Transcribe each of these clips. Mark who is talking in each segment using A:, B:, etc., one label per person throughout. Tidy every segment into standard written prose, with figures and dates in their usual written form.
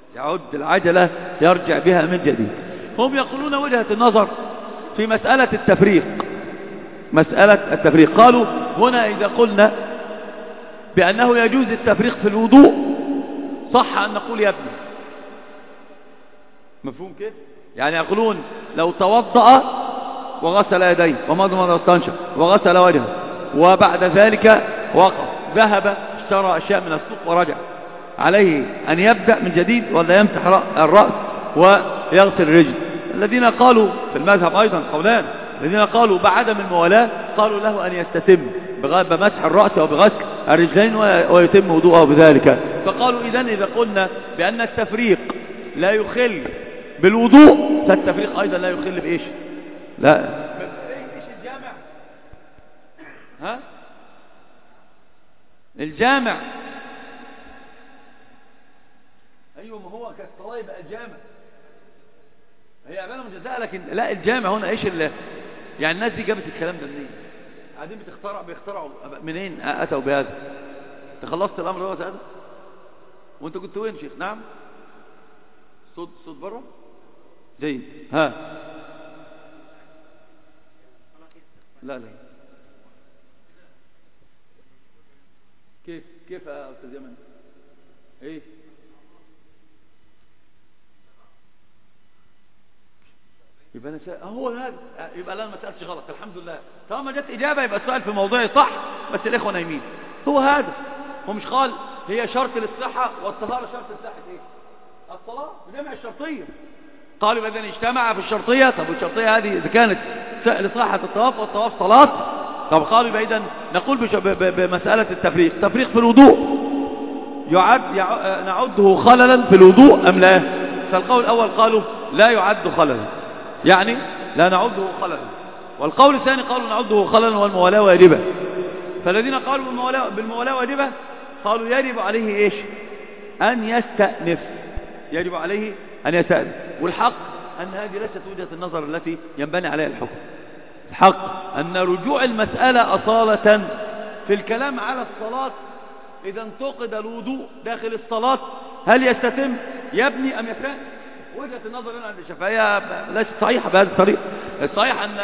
A: يعد العجلة يرجع بها من جديد. هم يقولون وجهة النظر في مسألة التفريق. مسألة التفريق قالوا هنا إذا قلنا بأنه يجوز التفريق في الوضوء صح أن نقول يا ابني. مفهوم كيف؟ يعني يقولون لو توضأ وغسل يديه ومضمض واستنشق وغسل وجهه وبعد ذلك وقف ذهب اشترى أشياء من السوق ورجع، عليه أن يبدأ من جديد ولا يمسح الرأس ويغسل الرجل؟ الذين قالوا في المذهب أيضا قولان، الذين قالوا بعدم الموالاة قالوا له أن يستتم بمسح الرأس أو بغسل الرجلين ويتم وضوءه بذلك. فقالوا إذا قلنا بأن التفريق لا يخل بالوضوء فالتفريق أيضا لا يخل بإيش؟ لا إيش الجامع؟ ها؟ الجامع أيوة، ما هو كالصلاة يبقى الجامع، هي عبارة مجزاء، لكن لا الجامع هنا إيش يعني الناس دي جابت الكلام ده منين؟ قاعدين بيخترعوا منين أتوا بهذا؟ تخلصت الأمر هو هذا؟ وانت كنت وين شيخ؟ نعم صوت بره جيد. ها لا كيف يا أستاذ يمن؟ ايه يبقى انا هو هذا، يبقى لا ما سالتش غلط الحمد لله. طالما جت اجابه يبقى السؤال في موضوعه صح، بس الاخوه نايمين. هو هذا، هو مش قال هي شرط للصحه والطهاره شرط لصحه ايه؟ الصلاه بجمع الشرطيه. قالوا اذا اجتمع في الشرطيه، طب الشرطيه هذه اذا كانت لصحه الطواف والطواف صلاه، طب قالوا يبقى اذا نقول بمساله التفريق، تفريق في الوضوء نعده خللا في الوضوء ام لا؟ فالقول الاول قالوا لا يعد خللا، يعني لا نعده خللا. والقول الثاني قالوا نعده خللا والموالاة واجبة. فالذين قالوا بالموالاة واجبة قالوا يجب عليه ايش؟ ان يستأنف، يجب عليه ان يستأنف. والحق ان هذه ليست وجهة النظر التي ينبني عليها الحكم. الحق ان رجوع المسألة اصالة في الكلام على الصلاة، اذا انتقد الوضوء داخل الصلاة هل يستتم يبني ام يستأنف؟ وجهة النظر هنا عند الشافعية ليست صحيحة بهذه الطريقة. الصحيح أن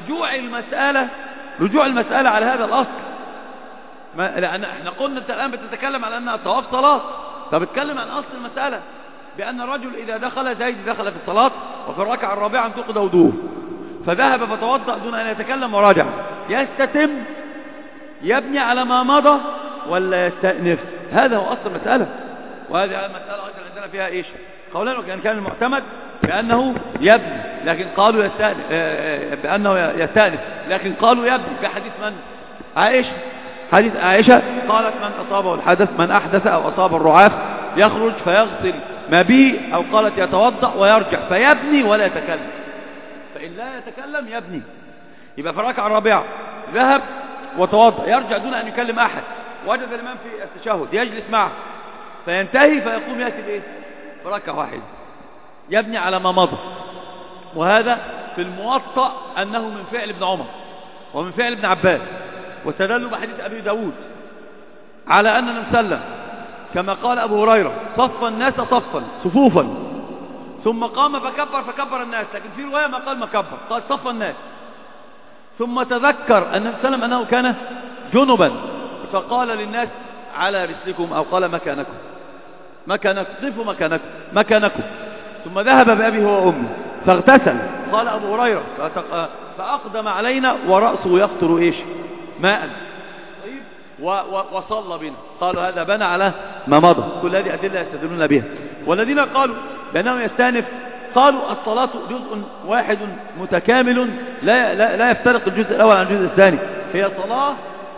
A: رجوع المسألة على هذا الأصل، لأن احنا قلنا أنت الآن بتتكلم على أنها طواف صلاة، فبتكلم عن أصل المسألة بأن الرجل إذا دخل زيد دخل في الصلاة وفي الركعة الرابعة انتقد وضوءه فذهب فتوضأ دون أن يتكلم وراجع، يستتم يبني على ما مضى ولا يستأنف؟ هذا هو أصل المسألة. وهذه المسألة أيضا عندنا فيها إيش؟ قولان، وكان كان المعتمد بأنه يبني، لكن قالوا يستأنف، بأنه يستأنف، لكن قالوا يبني في حديث من؟ عائشة. حديث عائشة قالت من أصابه الحدث، من أحدث أو أصاب الرعاف يخرج فيغسل ما به، أو قالت يتوضأ ويرجع فيبني ولا يتكلم، فإن لا يتكلم يبني. يبقى في الركعة الرابعة ذهب وتوضأ يرجع دون أن يكلم أحد، وجد الإمام في التشهد يجلس معه فينتهي فيقوم يأتي بإيه؟ بركعة واحدة يبني على ما مضى. وهذا في الموطأ أنه من فعل ابن عمر ومن فعل ابن عباس، واستدلوا بحديث أبي داود على أن النبي صلى الله عليه وسلم كما قال أبو هريرة صف الناس صفوفا ثم قام فكبر الناس، لكن في رواية ما قال ما كبر، قال صف الناس، ثم تذكر أن النبي صلى الله عليه وسلم أنه كان جنبا فقال للناس على رسلكم، أو قال مكانكم ضفوا مكانكم، ثم ذهب بأبيه وأمه فاغتسل، قال أبو هريرة فأقدم علينا ورأسه يقطر إيش؟ ماء، طيب وصلى بنا. قالوا هذا بنى على ما مضى. كل هذه أدلة يستدلون بها. والذين قالوا بأنه يستأنف قالوا الصلاة جزء واحد متكامل لا يفترق الجزء الأول عن الجزء الثاني، هي صلاة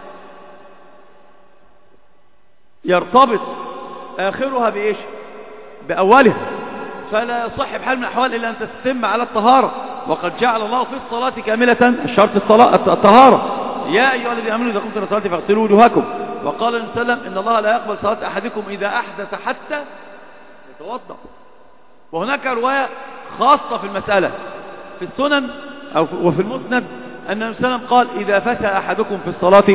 A: يرتبط آخرها بإيش؟ بأولها، فلا يصح بحال من الأحوال إلا أن تتم على الطهارة. وقد جعل الله في الصلاة كاملة الشرط الطهارة، يا أيها الذين آمنوا إذا قمتم إلى الصلاة فاغسلوا وجوهكم. وقال النبي صلى الله عليه وسلم إن الله لا يقبل صلاة أحدكم إذا أحدث حتى يتوضأ. وهناك رواية خاصة في المسألة في السنن وفي المسند أن النبي صلى الله عليه وسلم قال إذا فسى أحدكم في الصلاة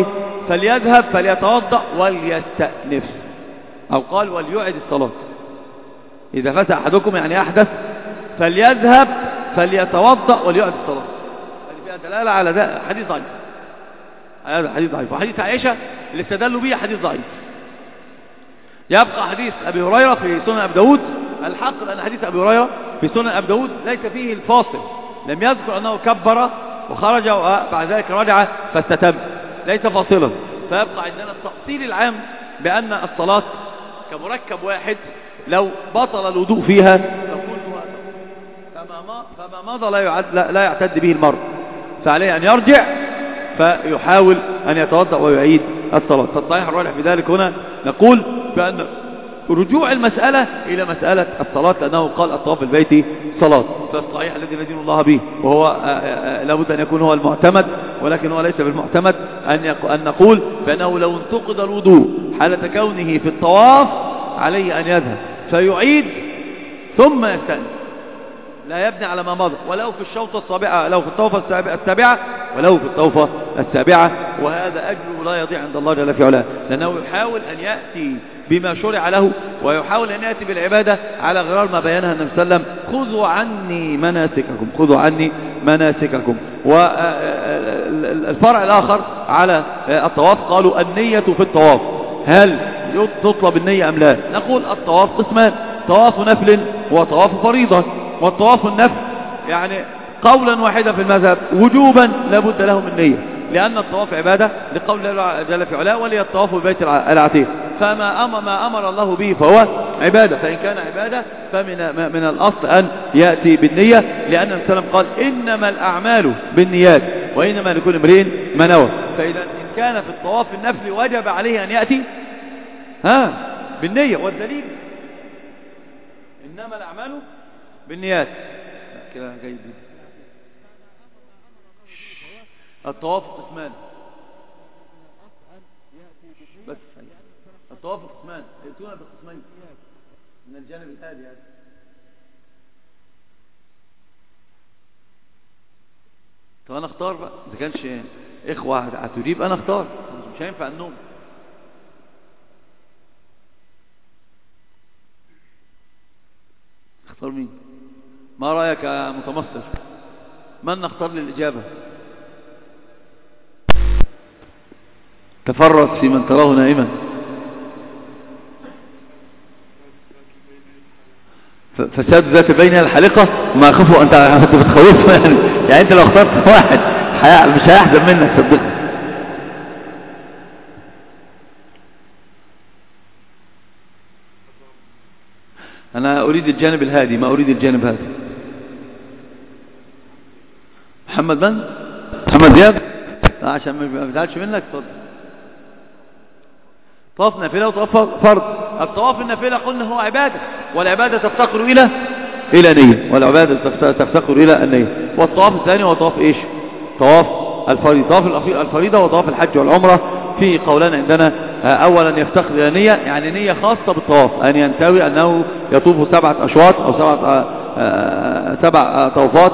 A: فليذهب فليتوضأ وليستأنف، أو قال وليعد الصلاة. إذا فسى أحدكم يعني أحدث فليذهب فليتوضأ وليعد الصلاة. هذه فيها دلالة على ده. حديث ضعيف، هذا حديث ضعيف. وحديث عائشة اللي استدلوا به حديث ضعيف. يبقى حديث أبي هريرة في سنن أبي داود الحق، لأن حديث أبي هريرة في سنن أبي داود ليس فيه الفاصل، لم يذكر أنه كبر وخرج وبعد ذلك رجع فاستتم، ليس فاصلا. فيبقى عندنا التأصيل العام بأن الصلاة كمركب واحد لو بطل الوضوء فيها فما مضى لا يعتد به المرء، فعليه أن يرجع فيحاول أن يتوضأ ويعيد الصلاة. فالصحيح الراجح في ذلك هنا نقول بأن رجوع المسألة إلى مسألة الصلاة، لأنه قال الطواف البيتي صلاة. فالصحيح الذي ندين الله به وهو لابد أن يكون هو المعتمد، ولكن هو ليس بالمعتمد أن نقول بأنه لو انتقد الوضوء حالة كونه في الطواف عليه أن يذهب فيعيد ثم يستأنف، لا يبني على ما مضى، ولو في الشوطة السابعة، لو في الطوفة السابعة، ولو في الطوفة السابعة. وهذا أجره لا يضيع عند الله جل في علاه، لأنه يحاول أن يأتي بما شرع له، ويحاول أن يأتي بالعبادة على غرار ما بينها النبي صلى الله عليه وسلم: خذوا عني مناسككم، خذوا عني مناسككم. والفرع الآخر على الطواف قالوا النية في الطواف، هل تطلب النية أم لا؟ نقول الطواف قسمان: طواف نفل وطواف فريضة. والطواف النفل يعني قولا واحدا في المذهب وجوبا لابد له من نية، لأن الطواف عبادة لقول الله جل في علاه: ولي الطواف ببيت العتيق. ما أمر الله به فهو عبادة، فإن كان عبادة فمن الأصل أن يأتي بالنية، لأن النبي صلى الله عليه وسلم قال: إنما الأعمال بالنيات وإنما لكل امرئ ما نوى. فإذا إن كان في الطواف النفل وجب عليه أن يأتي بالنية. والدليل إنما الأعمال بالنيات. كده جيد. الطواف قسمان، بس الطواف قسمان، يأتون بقسمين من الجانب الهادي هذا. طب أنا اختار بقى، إذا كانش إخوة هتجيب أنا اختار، مش هينفع النوم. اختار مين؟ ما رأيك يا متمصر؟ من نختار للإجابة؟ تفرس في من تراه نائما. فساد ذات بين الحلقة ما خفوا أنت بتخوفه يعني أنت لو اخترت واحد مش هيحزن منك صدقني. أنا أريد الجانب الهادي، ما أريد الجانب هذا. محمد زياد عشان ما بتعالش منك. طواف نافلة وطواف فرض. الطواف النافلة قلنا هو عبادة، والعبادة تفتقر إلى نية، والعبادة تفتقر إلى النية. والطواف الثاني هو طواف إيش؟ طواف الفريضة. طواف الفريضة وطواف الحج والعمرة في قولان عندنا: أولا يفتقر إلى نية، يعني نية خاصة بالطواف، أن ينتوي أنه يطوف 7 أشواط أو 7 طوفات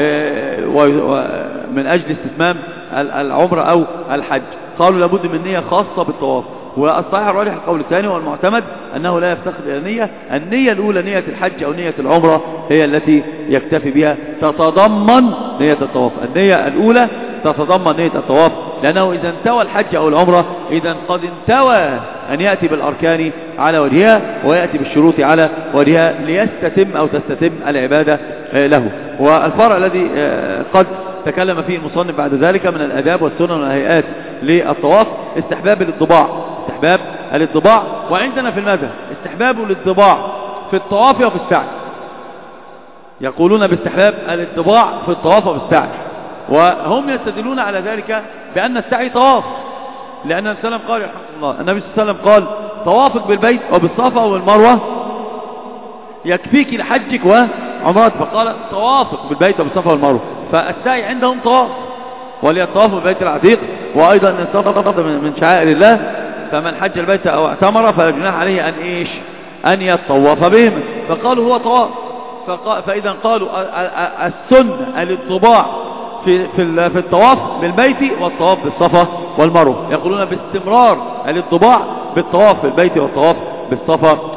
A: من أجل استتمام العمرة أو الحج. قالوا لابد من نية خاصة بالطواف. والصحيح الراجح القول الثاني والمعتمد أنه لا يفتقر إلى نية. النية الأولى نية الحج أو نية العمرة هي التي يكتفي بها، تتضمن نية الطواف. النية الأولى تتضمن نية الطواف، لأنه إذا انتوى الحج أو العمرة إذا قد انتوى أن يأتي بالأركان على وجهها ويأتي بالشروط على وجهها ليستتم أو تستتم العبادة له. والفرع الذي قد تكلم فيه المصنف بعد ذلك من الآداب والسنن والهيئات للطواف: استحباب الانطباع. وعندنا في المذهب استحباب الانطباع في الطواف وفي السعي. يقولون باستحباب الانطباع في الطواف وفي السعي، وهم يستدلون على ذلك بأن السعي طواف، لأن النبي صلى الله عليه وسلم قال: رحمه الله، النبي صلى الله عليه وسلم قال: طوافك بالبيت وبالصفا والمروة يكفيك لحجك وعمرتك. فقال: طوافك بالبيت وبالصفا والمروة. فالسعي عندهم طواف، وليطواف بالبيت العتيق، وأيضا الصفا من شعائر الله، فمن حج البيت أو اعتمر فلا جناح عليه أن يطوف بهم. فقالوا هو طواف. فإذا قالوا السنة الانطباع في الطواف بالبيت والطواف بالصفا والمروة. يقولون باستمرار الانطباع بالطواف بالبيت والطواف بالصفا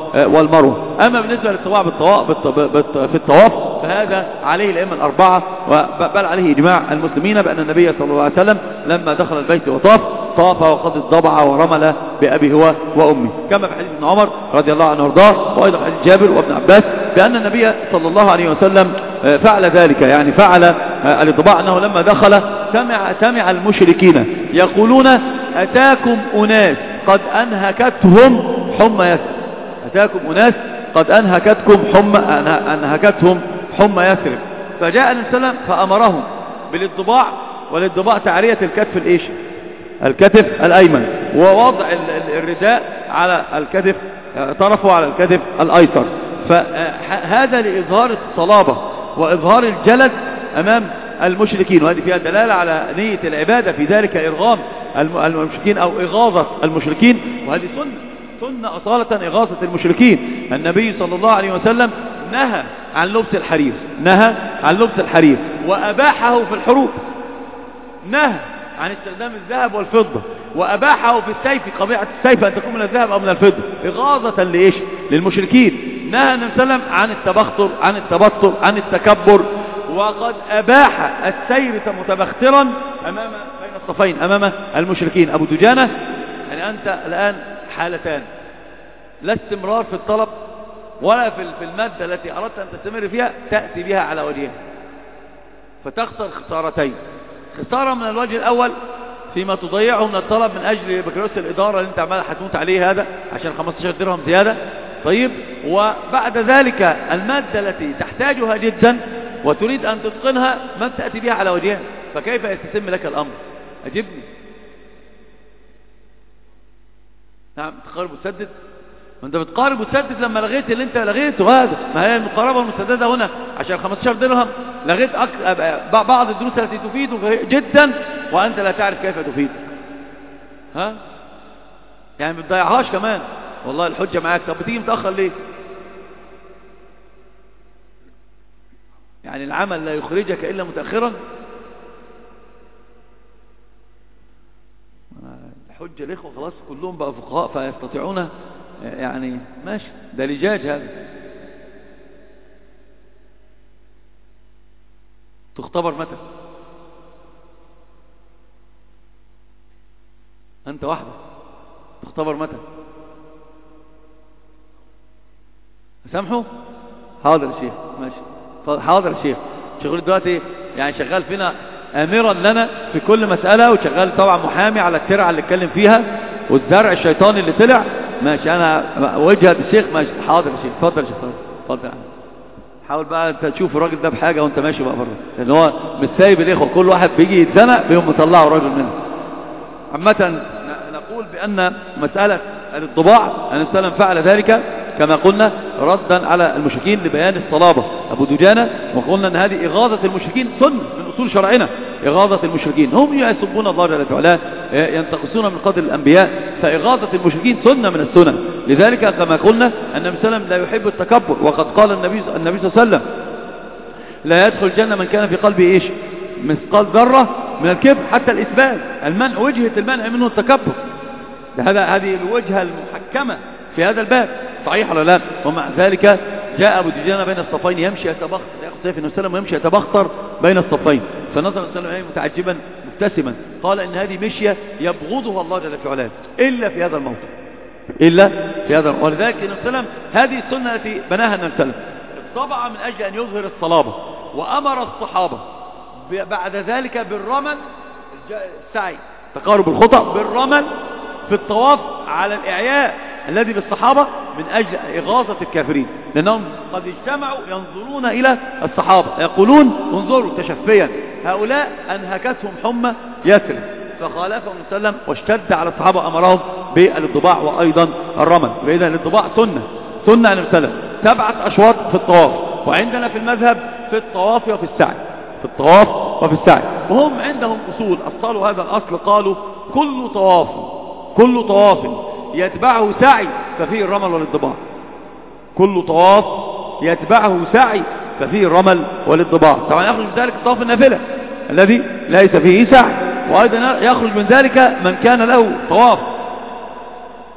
A: والمروة. أما بالنسبة للطواف في الطواف فهذا عليه الأئمة الأربعة، بل عليه إجماع المسلمين بأن النبي صلى الله عليه وسلم لما دخل البيت وطاف وقد الضبع ورمل بأبي هو وأمي، كما في حديث ابن عمر رضي الله عنه وارضاه، وأيضا حديث جابر وابن عباس بأن النبي صلى الله عليه وسلم فعل ذلك، يعني فعل الضباع أنه لما دخل سمع المشركين يقولون أتاكم أناس قد أنهكتهم حمى يثرب، أتاكم أناس قد أنهكتهم حمى يثرب. فجاء النبي صلى الله عليه وسلم فأمرهم بالضباع، والضباع تعرية الكتف الإيش؟ الكتف الأيمن، ووضع الرداء على الكتف طرفه على الكتف الأيسر. فهذا لإظهار الصلابة وإظهار الجلد أمام المشركين، وهذه فيها دلالة على نية العبادة في ذلك، إرغام المشركين أو إغاظة المشركين، وهذه سنة أصالة إغاظة المشركين. النبي صلى الله عليه وسلم نهى عن لبس الحرير وأباحه في الحروب، نهى عن استخدام الذهب والفضة، وأباحه في السيف، قبيعة السيف أن تكون من الذهب أو من الفضة، إغاظة لإيش؟ للمشركين. نهى النبي صلى الله عليه وسلم عن التبختر عن التكبر، وقد أباح السير متبخترا بين الصفين أمام المشركين. أبو دجانة، يعني أنت الآن حالتان: لا استمرار في الطلب، ولا في المادة التي أردت أن تستمر فيها تأتي بها على وجهها، فتخسر خسارتين: خسارة من الوجه الأول فيما تضيعه من الطلب من أجل بكالوريوس الإدارة اللي انت عمال هتموت عليه هذا عشان 15 درهم زيادة، طيب، وبعد ذلك المادة التي تحتاجها جدا وتريد أن تتقنها ما تأتي بها على وجهها، فكيف يستتم لك الأمر؟ أجبني. نعم، تقارب وتسدد، ما انت بتقارب وتسدد لما لغيت اللي انت لغيته، هذا ما هي المقاربة المسددة هنا. عشان 15 درهم لغيت بعض الدروس التي تفيد جدا وأنت لا تعرف كيف تفيد، يعني ما بتضيعهاش كمان. والله الحجة معاك، طب بتيجي متأخر ليه؟ يعني العمل لا يخرجك إلا متأخرا. الحجة الإخوة خلاص كلهم بقى فقهاء فيستطيعون، يعني ماشي، ده لجاج هذا. تختبر متى؟ أنت وحدك تختبر متى؟ سامحوا؟ حاضر يا شيخ، ماشي، حاضر يا شيخ. شغل دلوقتي يعني شغال فينا آمرا لنا في كل مسألة، وشغال طبعا محامي على الترعة اللي اتكلم فيها والزرع الشيطاني اللي طلع. ماشي، أنا وجهة الشيخ. ماشي، حاضر يا شيخ، اتفضل يا شيخ، اتفضل. حاول بقى انت تشوف الراجل ده بحاجة وانت ماشي بقى بره، لان هو مش سايب الاخوة، كل واحد بيجي يتزنق بيهم مطلعه راجل منه. عامة نقول بأن مسألة الضباع النبي صلى الله عليه وسلم فعل ذلك كما قلنا ردا على المشركين لبيان الصلابة. أبو دجانة، وقلنا أن هذه إغاظة المشركين سنة من أصول شرعنا، إغاظة المشركين، هم يسبون الله جل وعلا، ينتقصون من قدر الأنبياء، فإغاظة المشركين سنة من السنن. لذلك كما قلنا أن النبي صلى الله عليه وسلم لا يحب التكبر، وقد قال النبي صلى الله عليه وسلم: لا يدخل الجنة من كان في قلبه إيش؟ مثقال ذرة من الكبر. حتى الإثبات، المنع، وجهة المنع منه التكبر، هذه الوجهة المحكمة في هذا الباب، صحيح ولا لا؟ ومع ذلك جاء أبو دجانة بين الصفين يمشي يتبختر، يأخذ سيف النبي صلى الله عليه وسلم ويمشي يتبختر بين الصفين، فنظر النبي صلى الله عليه وسلم متعجبا مبتسما، قال: إن هذه مشية يبغضها الله جل وعلا إلا في هذا الموطن، إلا في هذا. ولذلك النبي صلى الله عليه وسلم هذه السنة التي بناها النبي صلى الله عليه وسلم طبعا من أجل أن يظهر الصلابة، وأمر الصحابة بعد ذلك بالرمل، السعي، تقارب الخطأ بالرمل في الطواف على الإعياء الذي بالصحابة من أجل إغاظة الكافرين، لأنهم قد اجتمعوا ينظرون إلى الصحابة يقولون: انظروا تشفيا، هؤلاء أنهكتهم حمى يثرب، فخالفهم صلى الله عليه وسلم واشتد على الصحابة، أمرهم بالضباع وأيضا الرمل. فإذا الضباع سنة عن النبي صلى الله عليه وسلم، 7 أشواط في الطواف، وعندنا في المذهب في الطواف وفي السعي، في الطواف وفي السعي. وهم عندهم أصول أصلوا هذا الأصل، قالوا: كل طواف يتبعه سعي ففيه الرمل والانضباع، كل طواف يتبعه سعي ففيه الرمل والانضباع. طبعا يخرج من ذلك الطواف النافلة الذي ليس فيه سعي، وأيضا يخرج من ذلك من كان له طواف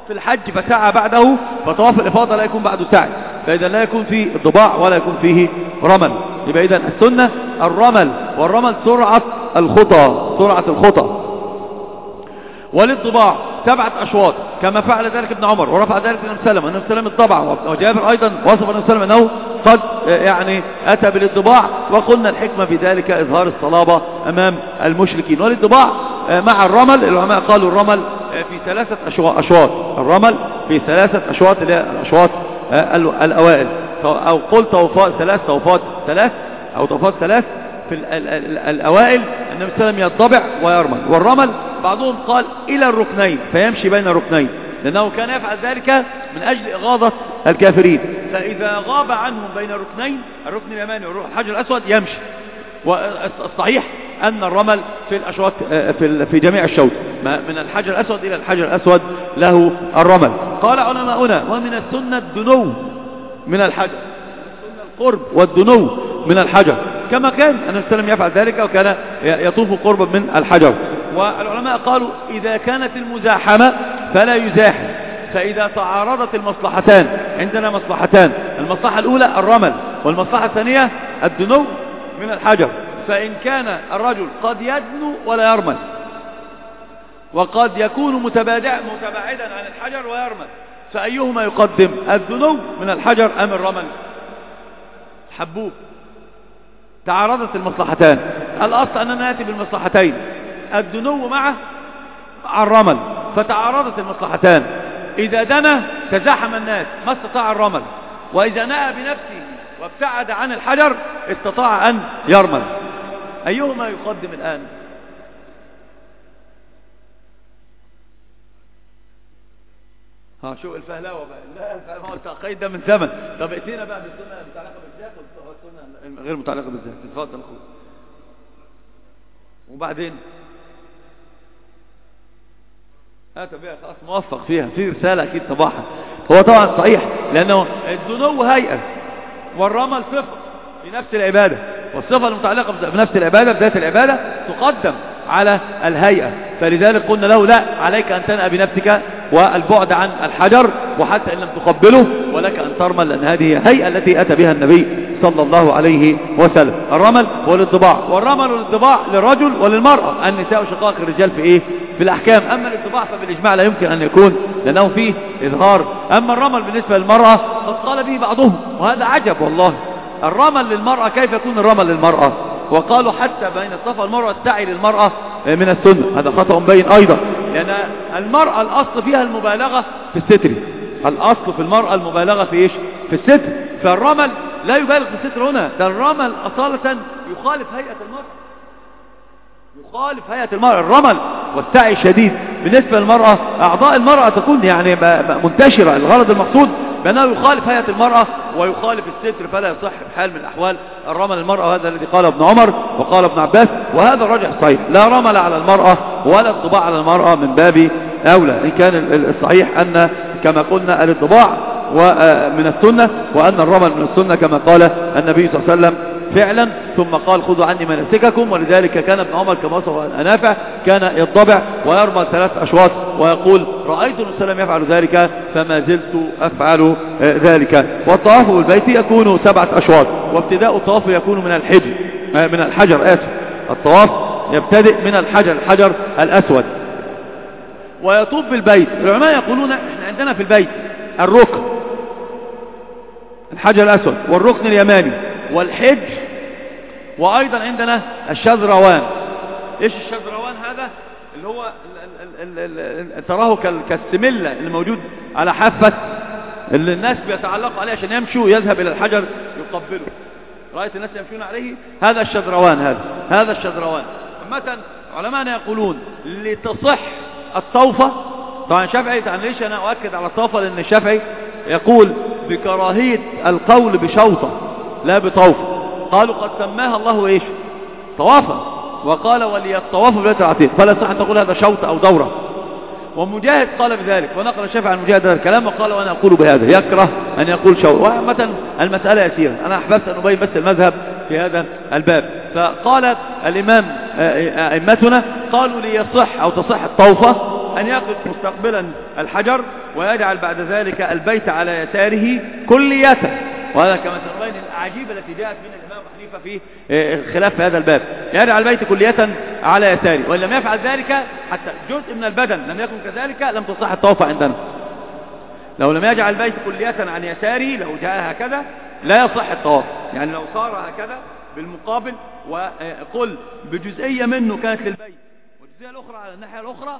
A: في الحج فسعى بعده، فطواف الإفاضة لا يكون بعده سعي، فإذا لا يكون فيه الضباع ولا يكون فيه رمل. يبقى إذن السنة الرمل، والرمل سرعة الخطى. وللضباع 7 أشواط كما فعل ذلك ابن عمر، ورفع ذلك النبي صلى الله عليه وسلم، النبي صلى الله عليه وسلم الضبع، وجابر أيضا وصف النبي صلى الله عليه وسلم أنه قد يعني أتى بالضباع، وقلنا الحكمة في ذلك إظهار الصلابة أمام المشركين. وللضباع مع الرمل، العلماء قالوا الرمل في 3 أشواط، الرمل في 3 أشواط اللي هي الأشواط الأوائل، أو قل طوفات 3 أو طوفات 3 في الأوائل النبي صلى الله عليه وسلم يضبع ويرمل. والرمل بعضهم قال إلى الركنين، فيمشي بين الركنين، لأنه كان يفعل ذلك من أجل إغاظة الكافرين، فإذا غاب عنهم بين الركنين، الركن اليماني والحجر الأسود، يمشي. والصحيح أن الرمل في الأشواط في جميع الشوط، من الحجر الأسود إلى الحجر الأسود له الرمل. قال علماؤنا ومن السنة الدنو من الحجر، السنة القرب والدنو من الحجر، كما كان النبي صلى الله عليه وسلم يفعل ذلك، وكان يطوف قربا من الحجر. والعلماء قالوا إذا كانت المزاحمة فلا يزاحم، فإذا تعارضت المصلحتان، عندنا مصلحتان، المصلحة الأولى الرمل، والمصلحة الثانية الدنو من الحجر، فإن كان الرجل قد يدنو ولا يرمل، وقد يكون متباعدا عن الحجر ويرمل، فأيهما يقدم، الدنو من الحجر أم الرمل؟ حبوب، تعارضت المصلحتان، الأصل أننا نأتي بالمصلحتين، الدنو مع الرمل، فتعارضت المصلحتان، إذا دنا تزاحم الناس ما استطاع الرمل، وإذا نأى بنفسه وابتعد عن الحجر استطاع أن يرمل. أيهما يقدم الآن؟ شو الفهلاوة بقى؟ لا الفهلاوة التقييد ده من زمن. طب ائتينا بقى بالسنة المتعلقة بالذات والسنة غير متعلقة بالذات. اتفضل أخوي. وبعدين بها خلاص موفق فيها، في رسالة أكيد طبعها. هو طبعا صحيح، لأنه الدنو هيئة والرمل صفة في نفس العبادة، والصفة المتعلقة بنفس العبادة بذات العبادة تقدم على الهيئة، فلذلك قلنا له لا، عليك أن تنأى بنفسك والبعد عن الحجر، وحتى إن لم تقبله ولك أن ترمل، لأن هذه هيئة التي أتى بها النبي صلى الله عليه وسلم. الرمل هو للضباع، والرمل والضباع للرجل وللمرأة، النساء شقائق الرجال في إيه؟ في الأحكام. أما الضباع فبالإجماع لا يمكن أن يكون، لأنه فيه إظهار. أما الرمل بالنسبة للمرأة قد قال به بعضهم، وهذا عجب والله، الرمل للمرأة كيف يكون الرمل للمرأة؟ وقالوا حتى بين الصفا والمروة السعي للمرأة من السنة، هذا خطأ بين أيضا، لأن المرأة الأصل فيها المبالغة في الستر، الأصل في المرأة المبالغة في إيش؟ في الستر، فالرمل لا يبالغ في الستر هنا، ده الرمل أصالة يخالف هيئة المرأة، يخالف هيئة المرأة، الرمل والسعي شديد. بالنسبة للمرأة أعضاء المرأة تكون يعني منتشرة، الغرض المقصود بأنه يخالف هيئة المرأة ويخالف الستر، فلا يصح بحال من الأحوال الرمل المرأة، وهذا الذي قاله ابن عمر وقال ابن عباس، وهذا الراجح الصحيح، لا رمل على المرأة ولا الطباع على المرأة من باب أولى. إن كان الصحيح أن كما قلنا الطباع ومن السنة، وأن الرمل من السنة كما قال النبي صلى الله عليه وسلم فعلا، ثم قال خذوا عني مناسككم. ولذلك كان ابن عمر كما وصف نافع كان يضبع ويرمل 3 أشواط، ويقول رأيت النبي صلى الله عليه وسلم يفعل ذلك فما زلت أفعل ذلك. والطواف بالبيت يكون 7 أشواط، وابتداء الطواف يكون من الحجر الطواف يبتدئ من الحجر الأسود، ويطوف بالبيت. العلماء يقولون احنا عندنا في البيت الركن الحجر الأسود، والركن اليماني، والحج، وأيضا عندنا الشذروان. إيش الشذروان هذا؟ اللي هو تراه كالسملة اللي موجود على حافة اللي الناس بيتعلقوا عليه عشان يمشوا، يذهب إلى الحجر يقبله، رأيت الناس يمشون عليه، هذا الشذروان، هذا الشذروان. مثلا علماءنا يقولون لتصح الطوفة، طبعا شافعي، ليش أنا أؤكد على الطوفة؟ لأن الشافعي يقول بكراهية القول بشوطة لا بطوفة، قالوا قد سماها الله إيش؟ طوافا، وقال وليطوافوا ببيت العتيق، فلا صح أن تقول هذا شوطة أو دورة. ومجاهد قال بذلك، ونقل الشافعي عن مجاهد هذا الكلام، وقال وأنا أقول بهذا، يكره أن يقول شوطة. وعامة المسألة يسيرة، أنا أحببت أن أبين بس المذهب في هذا الباب. فقال الإمام أئمتنا قالوا ليصح أو تصح الطوفة أن يقف مستقبلا الحجر ويجعل بعد ذلك البيت على يساره كلية، وهذا كما ترون الأعاجيب التي جاءت من الإمام حنيفة في خلاف في هذا الباب. يجعل البيت كلية على يساره، وإن لم يفعل ذلك حتى جزء من البدن لم يكن كذلك لم تصح الطواف عندنا. لو لم يجعل البيت كلية عن يساره، لو جاء هكذا لا يصح الطواف. يعني لو صار هكذا بالمقابل وقل بجزئية منه كانت للبيت والجزئية الأخرى على الناحية الأخرى،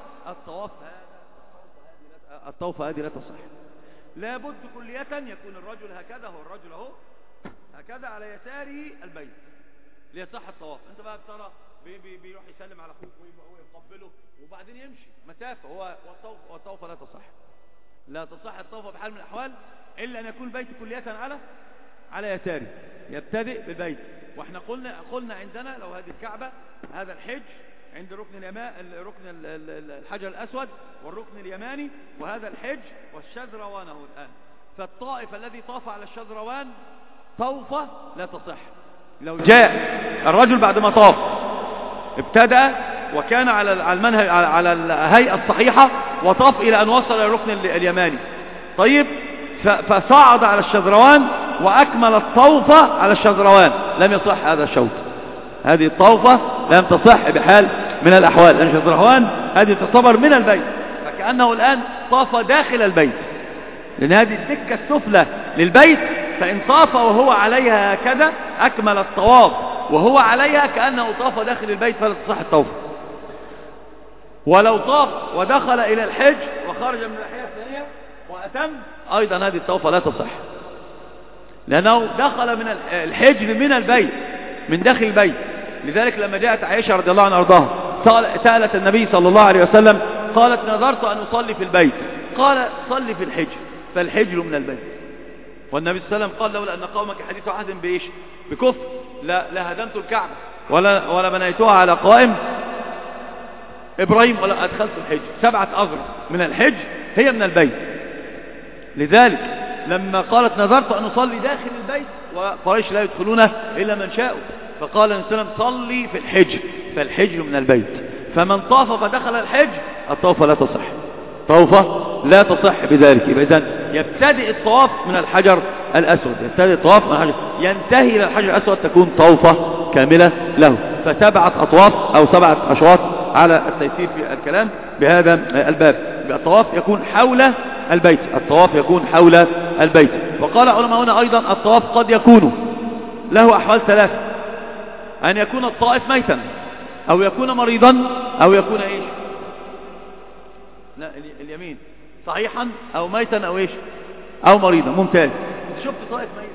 A: الطواف هذه لا تصح. لابد كلية يكون الرجل هكذا، هو الرجل اهو هكذا على يساره البيت ليصح الطواف. انت بقى بترى بيروح يسلم على اخوه ويقبله وبعدين يمشي مسافة، والطواف لا تصح. لا تصح الطواف بحال من الأحوال إلا أن يكون البيت كلية على يساره، يبتدئ بالبيت. واحنا قلنا عندنا لو هذه الكعبة، هذا الحج عند ركن الحجر الأسود والركن اليماني، وهذا الحج والشذروان هو الآن. فالطائف الذي طاف على الشذروان طوفة لا تصح. لو جاء الرجل بعد ما طاف ابتدأ وكان على المنهج على الهيئة الصحيحة وطاف إلى أن وصل إلى الركن اليماني، طيب فصعد على الشذروان وأكمل الطوفة على الشذروان، لم يصح هذا الشوط. هذه الطوفة لم تصح بحال من الأحوال، لأن الشذروان هذه تعتبر من البيت، فكأنه الآن طاف داخل البيت، لأن هذه الدكة السفلى للبيت، فإن طاف وهو عليها هكذا أكمل الطواف وهو عليها كأنه طاف داخل البيت، فلا تصح الطوف. ولو طاف ودخل إلى الحج وخرج من الناحية الثانية وأتم أيضا هذه الطوفة لا تصح، لأنه دخل من الحج من البيت، من داخل البيت. لذلك لما جاءت عائشة رضي الله عنها أرضاها سألت النبي صلى الله عليه وسلم قالت نظرت أن أصلي في البيت، قال صلي في الحج فالحجر من البيت. والنبي صلى الله عليه وسلم قال لولا أن قومك حديث عهد بإيش؟ بكفر لا هدمت الكعبة ولا بنيتها على قائم إبراهيم ولا أدخلت الحج. 7 أغرب من الحج هي من البيت. لذلك لما قالت نظرت أن أصلي داخل البيت وقريش لا يدخلونه إلا من شاءوا، فقال النبي صلى الله عليه وسلم صلي في الحج فالحجر من البيت. فمن طاف فدخل الحج الطوفة لا تصح، طوفة لا تصح بذلك. إذن يبتدئ الطواف من الحجر الأسود، يبتدئ الطواف من الحجر ينتهي إلى الحجر الأسود، تكون طوفة كاملة له. ف7 أطواف أو 7 أشواط على التيسير في الكلام بهذا الباب. الطواف يكون حول البيت، الطواف يكون حول البيت. وقال علماؤنا أيضا الطواف قد يكون له أحوال 3، أن يكون الطائف ميتا أو يكون مريضا أو يكون إيش؟ لا اليمين صحيحا أو ميتا أو إيش؟ أو مريضا. ممتاز. شفت طائف ميت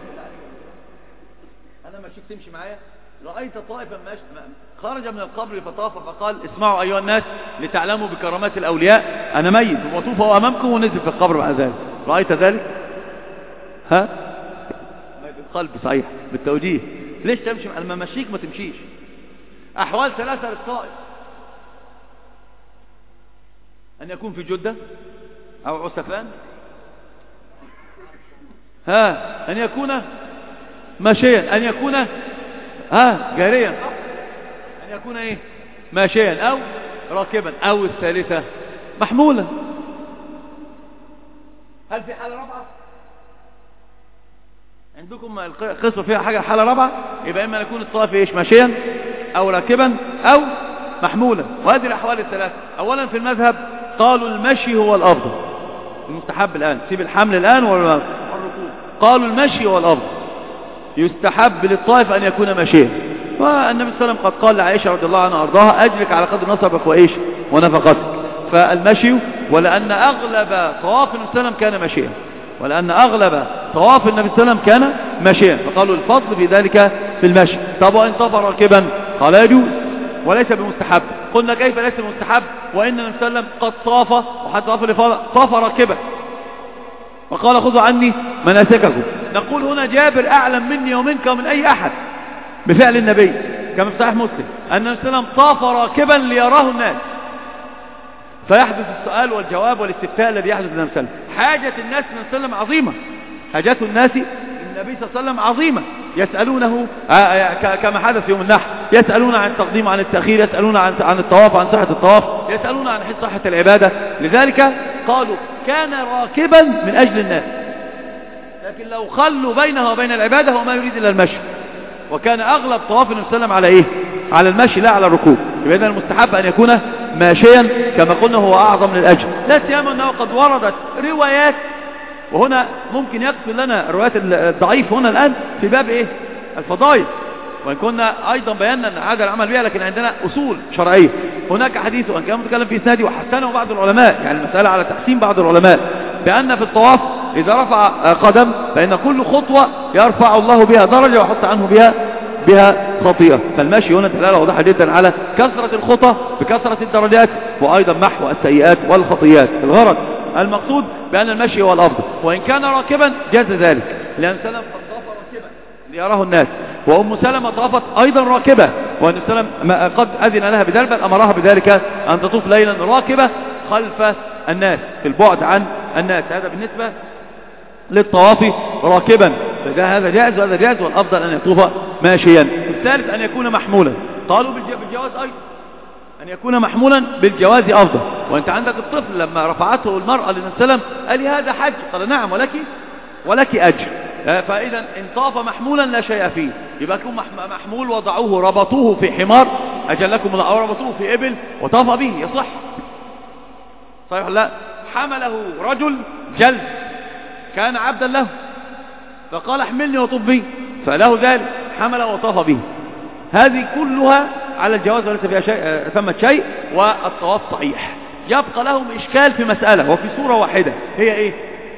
A: أنا ماشيك تمشي معايا، رأيت طائفا خرج من القبر فطاف فقال اسمعوا أيها الناس لتعلموا بكرامات الأولياء أنا ميت، وطوفه أمامكم ونزل في القبر بعد ذلك. رأيت ذلك؟ ها؟ بالقلب صحيح بالتوجيه. ليش تمشي لما ماشيك ما تمشيش؟ أحوال 3 للطائف، أن يكون في جدة أو عسفان، أن يكون ماشيا، أن يكون جاريا، أن يكون إيه؟ ماشيا أو راكبا، أو الثالثة محمولا. هل في حالة رابعة عندكم؟ القصة فيها حالة رابعة، يبقى إما يكون الطائف إيش؟ ماشيا أو راكبا أو محمولا. وهذه الأحوال 3. أولا في المذهب قالوا المشي هو الأفضل، المستحب الآن، سيب الحمل الآن والركوب. قالوا المشي هو الأفضل، يستحب للطائف أن يكون ماشيا. والنبي صلى الله عليه وسلم قد قال لعائشة رضي الله عنها أرضاها أجرك على قدر نصبك وإيش ونفقتك. فالمشي، ولأن أغلب طواف النبي صلى الله عليه وسلم كان ماشيا، ولأن أغلب طواف النبي صلى الله عليه وسلم كان ماشيا، فقالوا الفضل في ذلك في المشي. طب وإن طاف راكبا؟ قال يجوز وليس بمستحب. قلنا كيف ليس بمستحب وإن النبي صلى الله عليه وسلم قد طاف، وحتى طاف الإفاضة طاف راكبا وقال خذوا عني مناسككم. نقول هنا جابر أعلم مني ومنك ومن أي أحد بفعل النبي، كما في صحيح مسلم أن النبي صلى الله عليه وسلم طاف راكبا ليراه الناس، فيحدث السؤال والجواب والاستفتاء الذي يحدث للنبي صلى الله عليه وسلم. حاجة الناس للنبي صلى الله عليه وسلم عظيمة، حاجة الناس النبي صلى الله عليه وسلم عظيمة، يسألونه كما حدث يوم النحر، يسألون عن التقديم وعن التأخير، يسألون عن الطواف، عن صحة الطواف، يسألون عن صحة العبادة. لذلك قالوا كان راكبا من أجل الناس، لكن لو خلوا بينه وبين العبادة هو ما يريد إلا المشي، وكان أغلب طواف النبي صلى الله عليه وسلم على إيه؟ على المشي لا على الركوب. يبقى إذن المستحب أن يكون ماشيا كما قلنا هو أعظم للأجر، لا سيما أنه قد وردت روايات، وهنا ممكن يغفر لنا الروايات الضعيف هنا الآن في باب إيه؟ الفضائل، وإن كنا أيضا بينا أن هذا العمل بها، لكن عندنا أصول شرعية. هناك حديث وأن كان متكلم في إسناده وحسنه بعض العلماء، يعني المسألة على تحسين بعض العلماء، بأن في الطواف إذا رفع قدم فإن كل خطوة يرفع الله بها درجة ويحط عنه بها خطيئة. فالمشي هنا دلالة واضحة جدا على كثرة الخطى بكثرة الدرجات، وأيضا محو السيئات والخطيئات. الغرض المقصود بأن المشي هو الأفضل، وإن كان راكبا جاز ذلك، لأن سلم قد طاف راكبا ليراه الناس، وأم سلمة طافت أيضا راكبة، وأن سلم قد أذن لها بذلك، بل أمرها بذلك أن تطوف ليلا راكبة خلف الناس في البعد عن الناس. هذا بالنسبة للطواف راكبا، هذا جائز وهذا جائز، والأفضل أن يطوف ماشيا. الثالث أن يكون محمولا، قالوا بالجواز أيضا، أن يكون محمولا بالجواز أفضل. وأنت عندك الطفل لما رفعته المرأة للنبي صلى الله عليه وسلم قال لي هذا حج، قال نعم ولك أجر. فإذا إن طاف محمولا لا شيء فيه، يبقى يكون محمول، وضعوه ربطوه في حمار أجلكم الله، أو ربطوه في إبل وطاف به، يصح صحيح؟ لا، حمله رجل جلد كان عبدا له فقال احملني وطوف به، فله ذلك حمله وطاف به. هذه كلها على الجواز وليس فيها شيء، ثمة شيء، والطواف صحيح. يبقى لهم إشكال في مسألة وفي صورة واحدة، هي إيه؟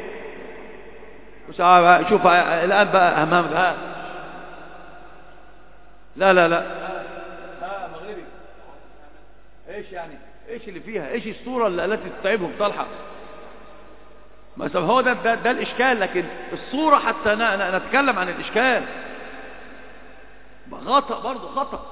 A: شوف الآن بقى أمام لا مغربي، إيش يعني؟ إيش اللي فيها؟ إيش الصورة التي تتعبهم طلحة؟ هو ده الإشكال، لكن الصورة حتى نتكلم عن الإشكال. خطأ برضو خطأ،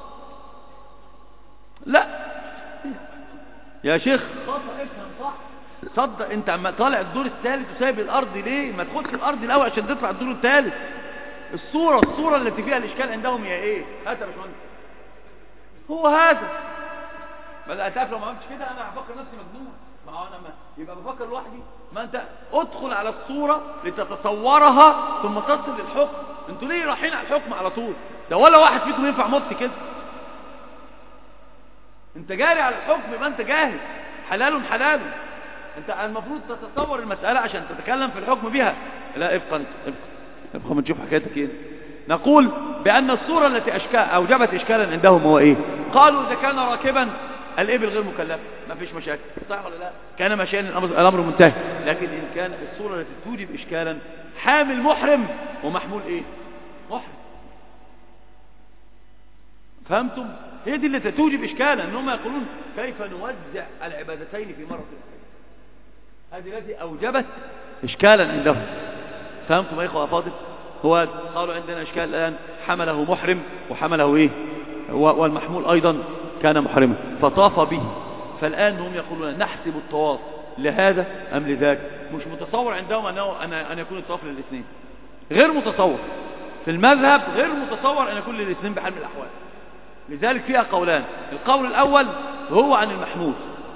A: لا يا شيخ خطأ، افهم صح، صدق. انت عم طالع الدور الثالث وسايب الأرض ليه؟ ما تخش الأرض الأول عشان تطلع الدور الثالث. الصورة التي فيها الإشكال عندهم هي ايه؟ هات يا باشمهندس، هو هذا. ما تعرف لو ما عملتش كده انا هفكر نفسي مجنون، ما هو انا يبقى بفكر لوحدي. ما انت ادخل على الصورة لتتصورها ثم تصل للحكم. انتوا ليه رايحين على الحكم على طول؟ ده ولا واحد فيكم ينفع مفتي كده. انت جاري على الحكم، يبقى انت جاهل، حلال. انت المفروض تتصور المسألة عشان تتكلم في الحكم بها. لا ابقى ما تشوف حكايتك ايه. نقول بأن الصورة التي أوجبت إشكالا عندهم هو ايه؟ قالوا إذا كان راكبا الإبل غير مكلفة، ما فيش مشاكل، صح ولا لا؟ كان ماشيا الأمر منتهي. لكن إن كان الصورة التي توجب إشكالا حامل محرم ومحمول ايه؟ محرم. فهمتم؟ هي دي اللي توجب إشكالا، أنهم يقولون كيف نوزع العبادتين في مرة واحدة. هذه التي أوجبت إشكالا عندهم. فهمتم يا إخوة أفاضل؟ هو قالوا عندنا إشكال الآن، حمله محرم وحمله إيه؟ والمحمول أيضا كان محرما فطاف به. فالآن هم يقولون نحسب الطواف لهذا أم لذاك. مش متصور عندهم أن يكون الطواف للاثنين، غير متصور في المذهب، غير متصور أن يكون للاثنين بحال من الأحوال. لذلك فيها قولان. القول الأول هو عن المحمول،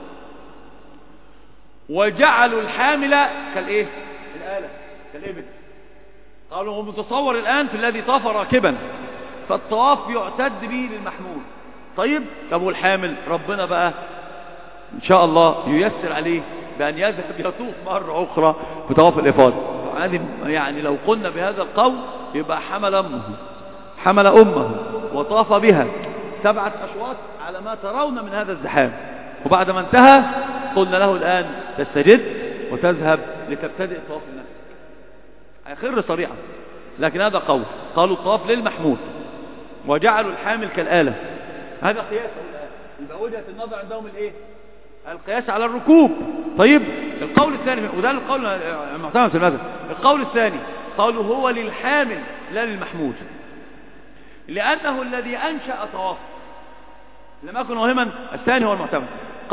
A: وجعلوا الحامل كالإيه؟ الآلة كالإبل. قالوا هو متصور الآن في الذي طاف راكبا، فالطواف يعتد به للمحمول. طيب والحامل ربنا بقى إن شاء الله ييسر عليه بأن يذهب يطوف مرة أخرى في طواف الإفاضة. يعني لو قلنا بهذا القول يبقى حمل أمه وطاف بها 7 أشواط على ما ترون من هذا الزحام، وبعد ما انتهى قلنا له الآن تستجد وتذهب لتبتدئ طواف النفس، هيخر صريعا. لكن هذا قول. قالوا الطواف للمحمول وجعلوا الحامل كالآلة. هذا قياس الآن. يبقى وجهة النظر عندهم الايه؟ القياس على الركوب. طيب القول الثاني، وده القول المعتمد في المذهب، القول الثاني قالوا هو للحامل لا للمحمول، لأنه الذي أنشأ طواف لم يكن وهما. الثاني هو المعتمد.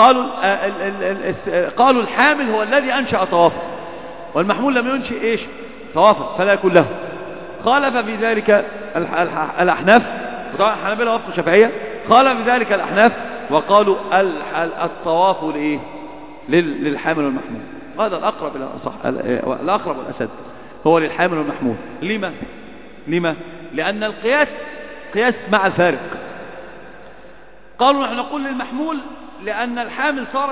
A: قالوا الحامل هو الذي أنشأ طوافه، والمحمول لم ينشئ إيش؟ طوافه، فلا يكون له. خالف في ذلك الأحناف، وطبعا الحنابلة وافقوا الشافعية، خالف في ذلك الأحناف وقالوا الطواف لإيه؟ للحامل والمحمول. هذا الأقرب إلى الأصح، الأقرب والأسد هو للحامل والمحمول. لما؟ لأن القياس قياس مع الفارق. قالوا نحن نقول للمحمول لأن الحامل صار